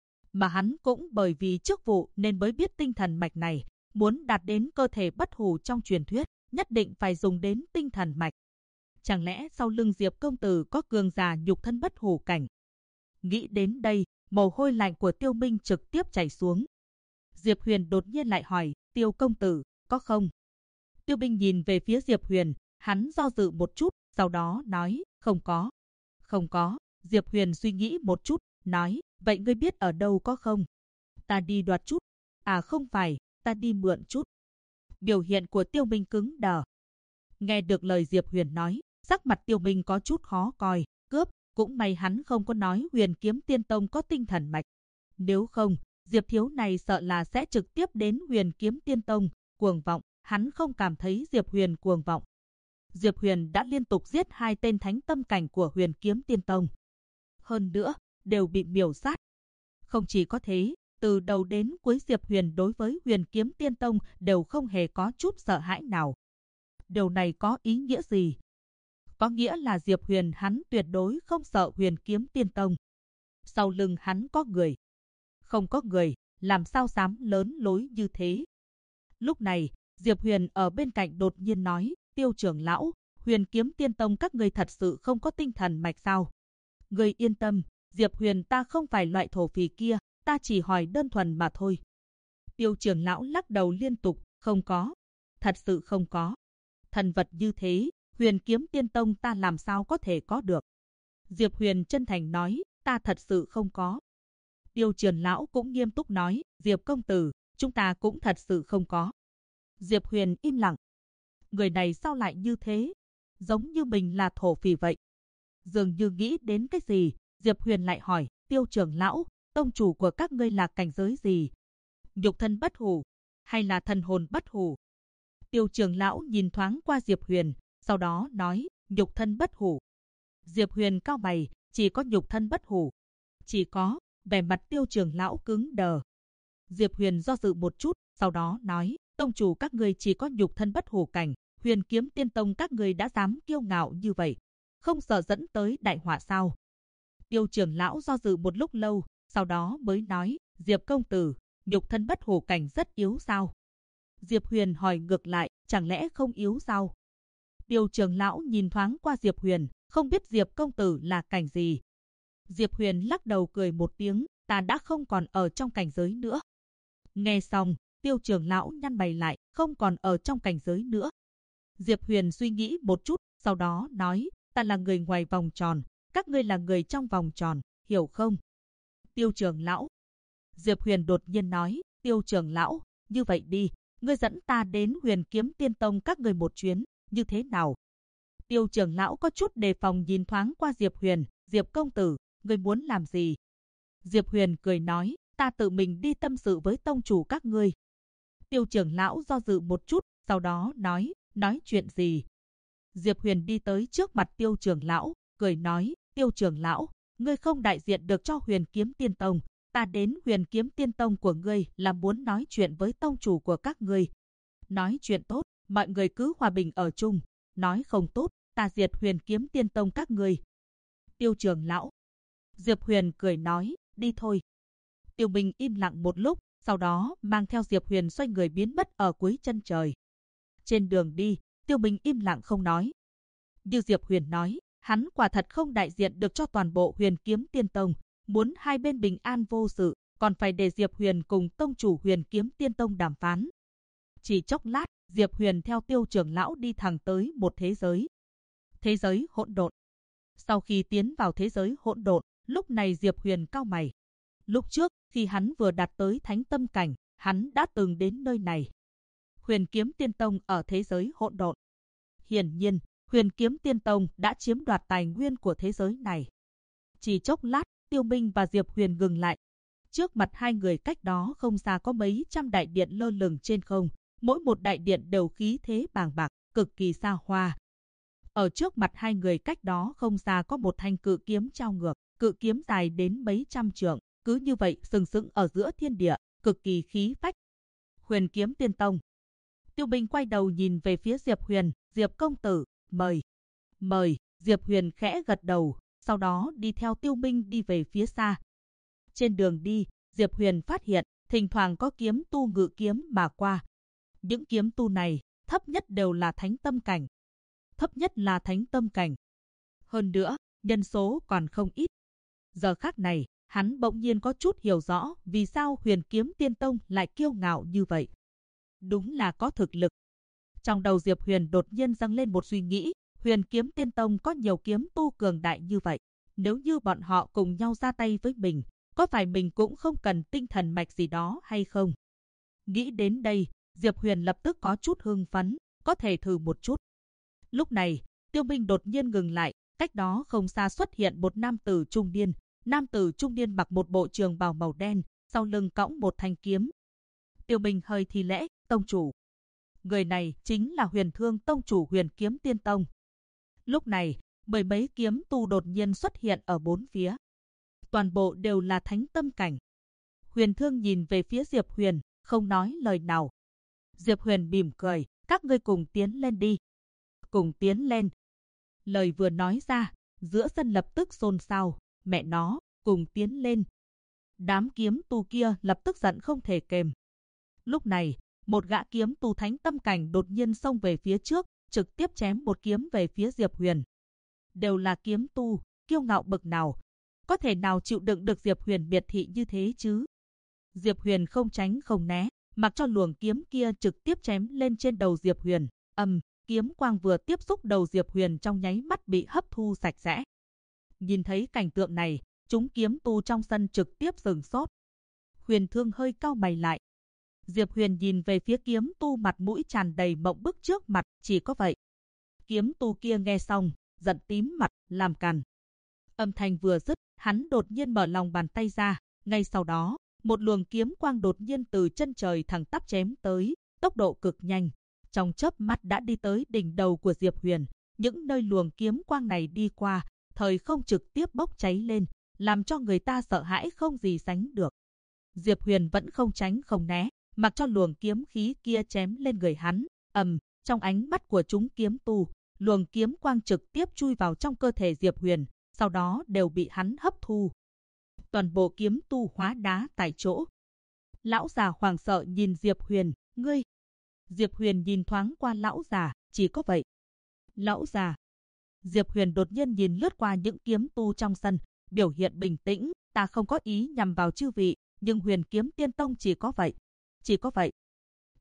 Mà hắn cũng bởi vì chức vụ nên mới biết tinh thần mạch này, muốn đạt đến cơ thể bất hủ trong truyền thuyết, nhất định phải dùng đến tinh thần mạch. Chẳng lẽ sau lưng Diệp công tử có cường giả nhục thân bất hủ cảnh? Nghĩ đến đây, mồ hôi lạnh của Tiêu Minh trực tiếp chảy xuống. Diệp Huyền đột nhiên lại hỏi, Tiêu công tử, có không? Tiêu Minh nhìn về phía Diệp Huyền, hắn do dự một chút, sau đó nói, không có. Không có. Diệp Huyền suy nghĩ một chút, nói, vậy ngươi biết ở đâu có không? Ta đi đoạt chút. À không phải, ta đi mượn chút. Biểu hiện của Tiêu Minh cứng đờ. Nghe được lời Diệp Huyền nói, sắc mặt Tiêu Minh có chút khó coi, cướp, cũng may hắn không có nói Huyền Kiếm Tiên Tông có tinh thần mạch. Nếu không, Diệp thiếu này sợ là sẽ trực tiếp đến Huyền Kiếm Tiên Tông, cuồng vọng, hắn không cảm thấy Diệp Huyền cuồng vọng. Diệp Huyền đã liên tục giết 2 tên thánh tâm cảnh của Huyền Kiếm Tiên Tông. Hơn nữa, đều bị miểu sát. Không chỉ có thế, từ đầu đến cuối Diệp Huyền đối với Huyền Kiếm Tiên Tông đều không hề có chút sợ hãi nào. Điều này có ý nghĩa gì? Có nghĩa là Diệp Huyền hắn tuyệt đối không sợ Huyền Kiếm Tiên Tông. Sau lưng hắn có người. Không có người, làm sao dám lớn lối như thế? Lúc này, Diệp Huyền ở bên cạnh đột nhiên nói, Tiêu trưởng lão, Huyền Kiếm Tiên Tông các ngươi thật sự không có tinh thần mạch sao? Ngươi yên tâm, Diệp Huyền ta không phải loại thổ phỉ kia, ta chỉ hỏi đơn thuần mà thôi. Tiêu trưởng lão lắc đầu liên tục, không có. Thật sự không có. Thần vật như thế, Huyền Kiếm Tiên Tông ta làm sao có thể có được? Diệp Huyền chân thành nói, ta thật sự không có. Tiêu trưởng lão cũng nghiêm túc nói, Diệp công tử, chúng ta cũng thật sự không có. Diệp Huyền im lặng. Người này sao lại như thế? Giống như mình là thổ phỉ vậy. Dường như nghĩ đến cái gì, Diệp Huyền lại hỏi, Tiêu trưởng lão, tông chủ của các ngươi là cảnh giới gì? Nhục thân bất hủ, hay là thần hồn bất hủ? Tiêu trưởng lão nhìn thoáng qua Diệp Huyền, sau đó nói, nhục thân bất hủ. Diệp Huyền cau mày, chỉ có nhục thân bất hủ. Chỉ có, vẻ mặt Tiêu trưởng lão cứng đờ. Diệp Huyền do dự một chút, sau đó nói, tông chủ các ngươi chỉ có nhục thân bất hủ cảnh, Huyền Kiếm Tiên Tông các ngươi đã dám kiêu ngạo như vậy, không sợ dẫn tới đại họa sao? Tiêu trưởng lão do dự một lúc lâu, sau đó mới nói, Diệp công tử, nhục thân bất hủ cảnh rất yếu sao? Diệp Huyền hỏi ngược lại, chẳng lẽ không yếu sao? Tiêu trưởng lão nhìn thoáng qua Diệp Huyền, không biết Diệp công tử là cảnh gì. Diệp Huyền lắc đầu cười một tiếng, ta đã không còn ở trong cảnh giới nữa. Nghe xong, Tiêu trưởng lão nhăn mày lại, không còn ở trong cảnh giới nữa. Diệp Huyền suy nghĩ một chút, sau đó nói, ta là người ngoài vòng tròn, các ngươi là người trong vòng tròn, hiểu không? Tiêu trưởng lão. Diệp Huyền đột nhiên nói, Tiêu trưởng lão, như vậy đi, ngươi dẫn ta đến Huyền Kiếm Tiên Tông các ngươi một chuyến, như thế nào? Tiêu trưởng lão có chút đề phòng nhìn thoáng qua Diệp Huyền, Diệp công tử, ngươi muốn làm gì? Diệp Huyền cười nói, ta tự mình đi tâm sự với tông chủ các ngươi. Tiêu trưởng lão do dự một chút, sau đó nói chuyện gì? Diệp Huyền đi tới trước mặt Tiêu trưởng lão, cười nói, Tiêu trưởng lão, ngươi không đại diện được cho Huyền Kiếm Tiên Tông, ta đến Huyền Kiếm Tiên Tông của ngươi là muốn nói chuyện với tông chủ của các ngươi. Nói chuyện tốt, mọi người cứ hòa bình ở chung, nói không tốt, ta diệt Huyền Kiếm Tiên Tông các ngươi. Tiêu trưởng lão. Diệp Huyền cười nói, đi thôi. Tiêu Minh im lặng một lúc, sau đó mang theo Diệp Huyền xoay người biến mất ở cuối chân trời. Trên đường đi, Tiêu Minh im lặng không nói. Như Diệp Huyền nói, hắn quả thật không đại diện được cho toàn bộ Huyền Kiếm Tiên Tông, muốn hai bên bình an vô sự, còn phải để Diệp Huyền cùng tông chủ Huyền Kiếm Tiên Tông đàm phán. Chỉ chốc lát, Diệp Huyền theo Tiêu trưởng lão đi thẳng tới một thế giới. Thế giới hỗn độn. Sau khi tiến vào thế giới hỗn độn, lúc này Diệp Huyền cau mày. Lúc trước, khi hắn vừa đạt tới thánh tâm cảnh, hắn đã từng đến nơi này. Huyền Kiếm Tiên Tông ở thế giới hỗn độn. Hiển nhiên, Huyền Kiếm Tiên Tông đã chiếm đoạt tài nguyên của thế giới này. Chỉ chốc lát, Tiêu Minh và Diệp Huyền ngừng lại. Trước mặt hai người cách đó không xa có mấy trăm đại điện lơ lửng trên không, mỗi một đại điện đều khí thế bàng bạc, cực kỳ xa hoa. Ở trước mặt hai người cách đó không xa có một thanh cự kiếm trao ngược, cự kiếm dài đến mấy trăm trượng, cứ như vậy sừng sững ở giữa thiên địa, cực kỳ khí phách. Huyền Kiếm Tiên Tông. Tiêu Minh quay đầu nhìn về phía Diệp Huyền, Diệp công tử, mời. Mời, Diệp Huyền khẽ gật đầu, sau đó đi theo Tiêu Minh đi về phía xa. Trên đường đi, Diệp Huyền phát hiện, thỉnh thoảng có kiếm tu ngự kiếm mà qua. Những kiếm tu này, thấp nhất đều là thánh tâm cảnh. Thấp nhất là thánh tâm cảnh. Hơn nữa, nhân số còn không ít. Giờ khắc này, hắn bỗng nhiên có chút hiểu rõ vì sao Huyền Kiếm Tiên Tông lại kiêu ngạo như vậy. Đúng là có thực lực. Trong đầu Diệp Huyền đột nhiên dâng lên một suy nghĩ, Huyền Kiếm Tiên Tông có nhiều kiếm tu cường đại như vậy. Nếu như bọn họ cùng nhau ra tay với mình, có phải mình cũng không cần tinh thần mạch gì đó hay không? Nghĩ đến đây, Diệp Huyền lập tức có chút hưng phấn, có thể thử một chút. Lúc này, Tiêu Minh đột nhiên ngừng lại, cách đó không xa xuất hiện một nam tử trung niên. Nam tử trung niên mặc một bộ trường bào màu đen, sau lưng cõng một thanh kiếm. Tiêu Minh hơi thi lễ, tông chủ. Người này chính là Huyền Thương tông chủ Huyền Kiếm Tiên Tông. Lúc này, mười mấy kiếm tu đột nhiên xuất hiện ở bốn phía. Toàn bộ đều là thánh tâm cảnh. Huyền Thương nhìn về phía Diệp Huyền, không nói lời nào. Diệp Huyền mỉm cười, các ngươi cùng tiến lên đi. Cùng tiến lên. Lời vừa nói ra, giữa sân lập tức xôn xao, mẹ nó, cùng tiến lên. Đám kiếm tu kia lập tức giận không thể kềm. Lúc này, một gã kiếm tu thánh tâm cảnh đột nhiên xông về phía trước, trực tiếp chém một kiếm về phía Diệp Huyền. Đều là kiếm tu, kiêu ngạo bậc nào, có thể nào chịu đựng được Diệp Huyền miệt thị như thế chứ? Diệp Huyền không tránh không né, mặc cho luồng kiếm kia trực tiếp chém lên trên đầu Diệp Huyền. Kiếm quang vừa tiếp xúc đầu Diệp Huyền trong nháy mắt bị hấp thu sạch sẽ. Nhìn thấy cảnh tượng này, chúng kiếm tu trong sân trực tiếp sửng sốt. Huyền Thương hơi cau mày lại. Diệp Huyền nhìn về phía kiếm tu mặt mũi tràn đầy mộng bức trước mặt, chỉ có vậy. Kiếm tu kia nghe xong, giận tím mặt, làm càn. Âm thanh vừa dứt, hắn đột nhiên mở lòng bàn tay ra, ngay sau đó, một luồng kiếm quang đột nhiên từ chân trời thẳng tắp chém tới, tốc độ cực nhanh. Trong chớp mắt đã đi tới đỉnh đầu của Diệp Huyền, những nơi luồng kiếm quang này đi qua, thời không trực tiếp bốc cháy lên, làm cho người ta sợ hãi không gì sánh được. Diệp Huyền vẫn không tránh không né, mặc cho luồng kiếm khí kia chém lên người hắn. Trong ánh mắt của chúng kiếm tu, luồng kiếm quang trực tiếp chui vào trong cơ thể Diệp Huyền, sau đó đều bị hắn hấp thu. Toàn bộ kiếm tu hóa đá tại chỗ. Lão già hoảng sợ nhìn Diệp Huyền, ngươi. Diệp Huyền nhìn thoáng qua lão già, chỉ có vậy. Lão già. Diệp Huyền đột nhiên nhìn lướt qua những kiếm tu trong sân, biểu hiện bình tĩnh, ta không có ý nhằm vào chư vị, nhưng Huyền Kiếm Tiên Tông chỉ có vậy. Chỉ có vậy,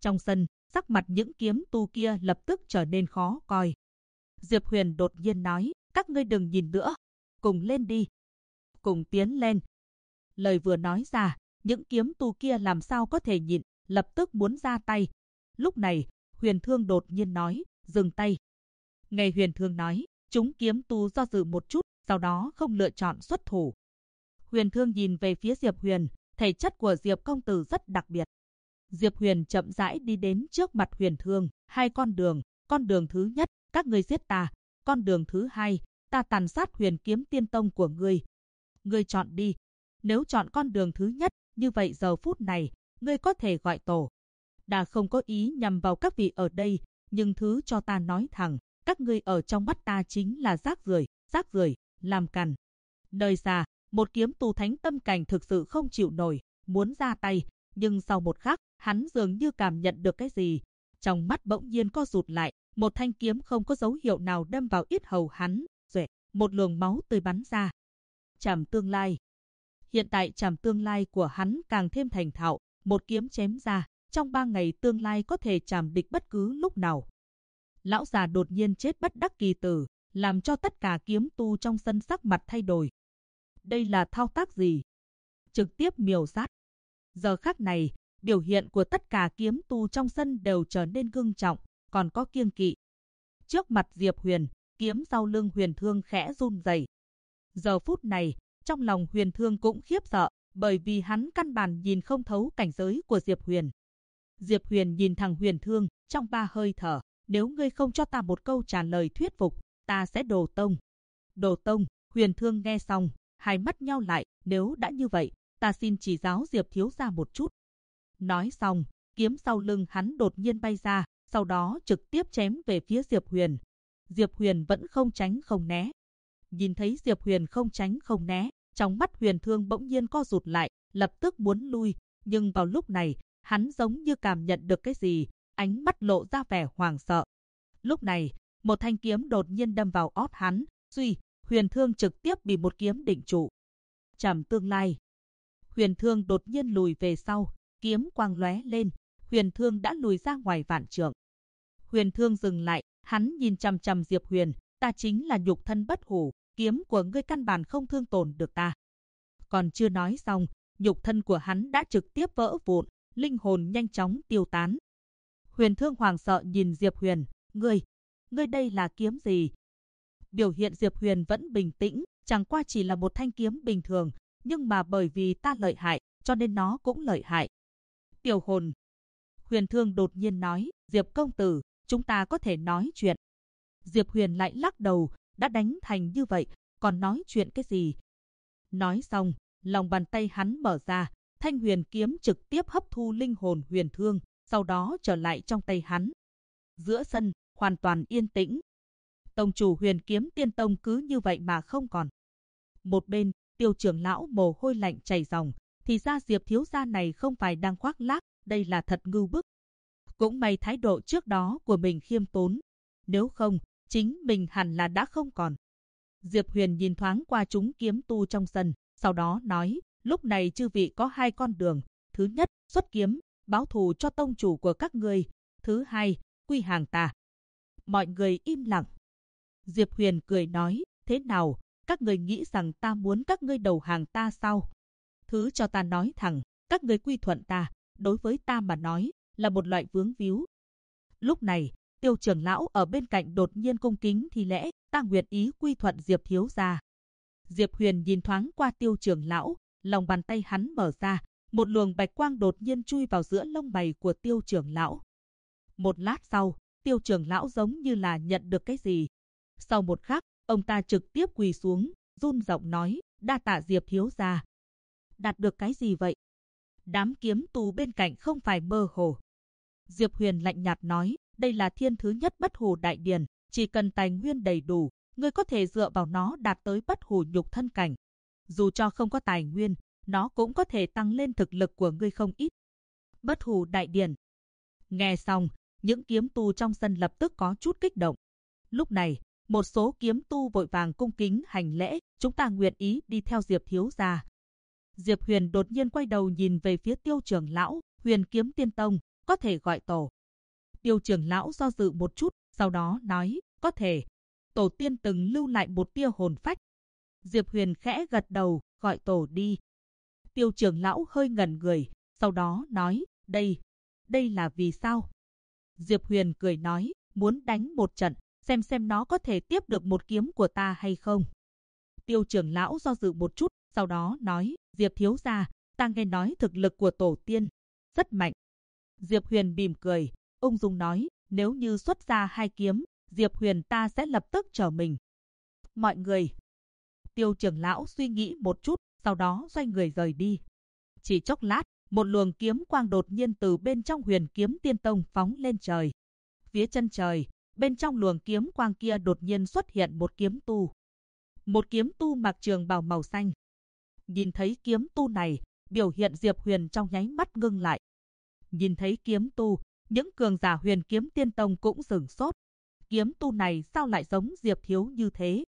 Trong sân, sắc mặt những kiếm tu kia lập tức trở nên khó coi. Diệp Huyền đột nhiên nói, các ngươi đừng nhìn nữa, cùng lên đi, cùng tiến lên. Lời vừa nói ra, những kiếm tu kia làm sao có thể nhịn, lập tức muốn ra tay. Lúc này, Huyền Thương đột nhiên nói, dừng tay. Nghe Huyền Thương nói, chúng kiếm tu do dự một chút, sau đó không lựa chọn xuất thủ. Huyền Thương nhìn về phía Diệp Huyền, thể chất của Diệp công tử rất đặc biệt. Diệp Huyền chậm rãi đi đến trước mặt Huyền Thương, hai con đường thứ nhất, các ngươi giết ta, con đường thứ hai, ta tàn sát Huyền Kiếm Tiên Tông của ngươi. Ngươi chọn đi. Nếu chọn con đường thứ nhất, như vậy giờ phút này, ngươi có thể gọi tổ. Đã không có ý nhằm vào các vị ở đây, nhưng thứ cho ta nói thẳng, các ngươi ở trong mắt ta chính là rác rưởi, làm càn. Nơi xa, một kiếm tu thánh tâm cảnh thực sự không chịu nổi, muốn ra tay, nhưng sau một khắc, hắn dường như cảm nhận được cái gì. Trong mắt bỗng nhiên co rụt lại, một thanh kiếm không có dấu hiệu nào đâm vào yết hầu hắn, rồi một luồng máu tươi bắn ra. Trảm tương lai. Hiện tại trảm tương lai của hắn càng thêm thành thạo, một kiếm chém ra, trong 3 ngày tương lai có thể trảm địch bất cứ lúc nào. Lão già đột nhiên chết bất đắc kỳ tử, làm cho tất cả kiếm tu trong sân sắc mặt thay đổi. Đây là thao tác gì? Trực tiếp miểu sát. Giờ khắc này, biểu hiện của tất cả kiếm tu trong sân đều trở nên ngưng trọng, còn có kiêng kỵ. Trước mặt Diệp Huyền, kiếm sau lưng Huyền Thương khẽ run rẩy. Giờ phút này, trong lòng Huyền Thương cũng khiếp sợ, bởi vì hắn căn bản nhìn không thấu cảnh giới của Diệp Huyền. Diệp Huyền nhìn thẳng Huyền Thương, trong 3 hơi thở, nếu ngươi không cho ta một câu trả lời thuyết phục, ta sẽ đổ tông. Đổ tông, Huyền Thương nghe xong, hai mắt nheo lại, nếu đã như vậy, ta xin chỉ giáo Diệp thiếu gia một chút. Nói xong, kiếm sau lưng hắn đột nhiên bay ra, sau đó trực tiếp chém về phía Diệp Huyền. Diệp Huyền vẫn không tránh không né. Nhìn thấy Diệp Huyền không tránh không né, trong mắt Huyền Thương bỗng nhiên co rụt lại, lập tức muốn lui, nhưng vào lúc này, hắn giống như cảm nhận được cái gì, ánh mắt lộ ra vẻ hoảng sợ. Lúc này, một thanh kiếm đột nhiên đâm vào ót hắn, suy, Huyền Thương trực tiếp bị một kiếm định trụ. Trảm tương lai. Huyền Thương đột nhiên lùi về sau, kiếm quang lóe lên, Huyền Thương đã lùi ra ngoài vạn trượng. Huyền Thương dừng lại, hắn nhìn chằm chằm Diệp Huyền, ta chính là nhục thân bất hủ, kiếm của ngươi căn bản không thương tổn được ta. Còn chưa nói xong, nhục thân của hắn đã trực tiếp vỡ vụn, linh hồn nhanh chóng tiêu tán. Huyền Thương hoảng sợ nhìn Diệp Huyền, ngươi đây là kiếm gì? Biểu hiện Diệp Huyền vẫn bình tĩnh, chẳng qua chỉ là một thanh kiếm bình thường, nhưng mà bởi vì ta lợi hại, cho nên nó cũng lợi hại. Tiểu hồn. Huyền Thương đột nhiên nói, Diệp công tử, chúng ta có thể nói chuyện. Diệp Huyền lại lắc đầu, đã đánh thành như vậy, còn nói chuyện cái gì? Nói xong, lòng bàn tay hắn mở ra, thanh huyền kiếm trực tiếp hấp thu linh hồn Huyền Thương, sau đó trở lại trong tay hắn. Giữa sân, hoàn toàn yên tĩnh. Tông chủ Huyền Kiếm Tiên Tông cứ như vậy mà không còn. Một bên, Tiêu trưởng lão mồ hôi lạnh chảy ròng, thì ra Diệp thiếu gia này không phải đang khoác lác, đây là thật ngưu bức. Cũng may thái độ trước đó của mình khiêm tốn, nếu không, chính mình hẳn là đã không còn. Diệp Huyền nhìn thoáng qua chúng kiếm tu trong sân, sau đó nói, lúc này chư vị có 2 con đường, thứ nhất, xuất kiếm, báo thù cho tông chủ của các ngươi, thứ hai, quy hàng ta. Mọi người im lặng. Diệp Huyền cười nói, thế nào, các người nghĩ rằng ta muốn các ngươi đầu hàng ta sao? Thứ cho ta nói thẳng, các ngươi quy thuận ta, đối với ta mà nói, là một loại vướng víu. Lúc này, Tiêu trưởng lão ở bên cạnh đột nhiên cung kính thi lễ, ta nguyện ý quy thuận Diệp thiếu gia. Diệp Huyền nhìn thoáng qua Tiêu trưởng lão, lòng bàn tay hắn mở ra, một luồng bạch quang đột nhiên chui vào giữa lông mày của Tiêu trưởng lão. Một lát sau, Tiêu trưởng lão giống như là nhận được cái gì. Sau một khắc, ông ta trực tiếp quỳ xuống, run giọng nói, đa tạ Diệp thiếu gia. Đạt được cái gì vậy? Đám kiếm tù bên cạnh không phải mơ hồ. Diệp Huyền lạnh nhạt nói, đây là thiên thứ nhất bất hủ đại điển, chỉ cần tài nguyên đầy đủ, ngươi có thể dựa vào nó đạt tới bất hủ nhục thân cảnh. Dù cho không có tài nguyên, nó cũng có thể tăng lên thực lực của ngươi không ít. Bất hủ đại điển. Nghe xong, những kiếm tu trong sân lập tức có chút kích động. Lúc này, một số kiếm tu vội vàng cung kính hành lễ, chúng ta nguyện ý đi theo Diệp thiếu gia. Diệp Huyền đột nhiên quay đầu nhìn về phía Tiêu trưởng lão, Huyền Kiếm Tiên Tông, có thể gọi tổ. Tiêu trưởng lão do dự một chút, sau đó nói, có thể. Tổ tiên từng lưu lại một tia hồn phách. Diệp Huyền khẽ gật đầu, gọi tổ đi. Tiêu trưởng lão hơi ngẩn người, sau đó nói, đây là vì sao? Diệp Huyền cười nói, muốn đánh một trận, xem nó có thể tiếp được một kiếm của ta hay không. Tiêu trưởng lão do dự một chút, sau đó nói, Diệp thiếu gia, ta nghe nói thực lực của tổ tiên rất mạnh. Diệp Huyền mỉm cười, ung dung nói, nếu như xuất ra 2 kiếm, Diệp Huyền ta sẽ lập tức trở mình. Mọi người. Tiêu trưởng lão suy nghĩ một chút, sau đó xoay người rời đi. Chỉ chốc lát, một luồng kiếm quang đột nhiên từ bên trong Huyền Kiếm Tiên Tông phóng lên trời. Phía chân trời, bên trong luồng kiếm quang kia đột nhiên xuất hiện một kiếm tu. Một kiếm tu mặc trường bào màu xanh. Nhìn thấy kiếm tu này, biểu hiện Diệp Huyền trong nháy mắt ngưng lại. Nhìn thấy kiếm tu, những cường giả Huyền Kiếm Tiên Tông cũng sửng sốt. Kiếm tu này sao lại giống Diệp thiếu như thế?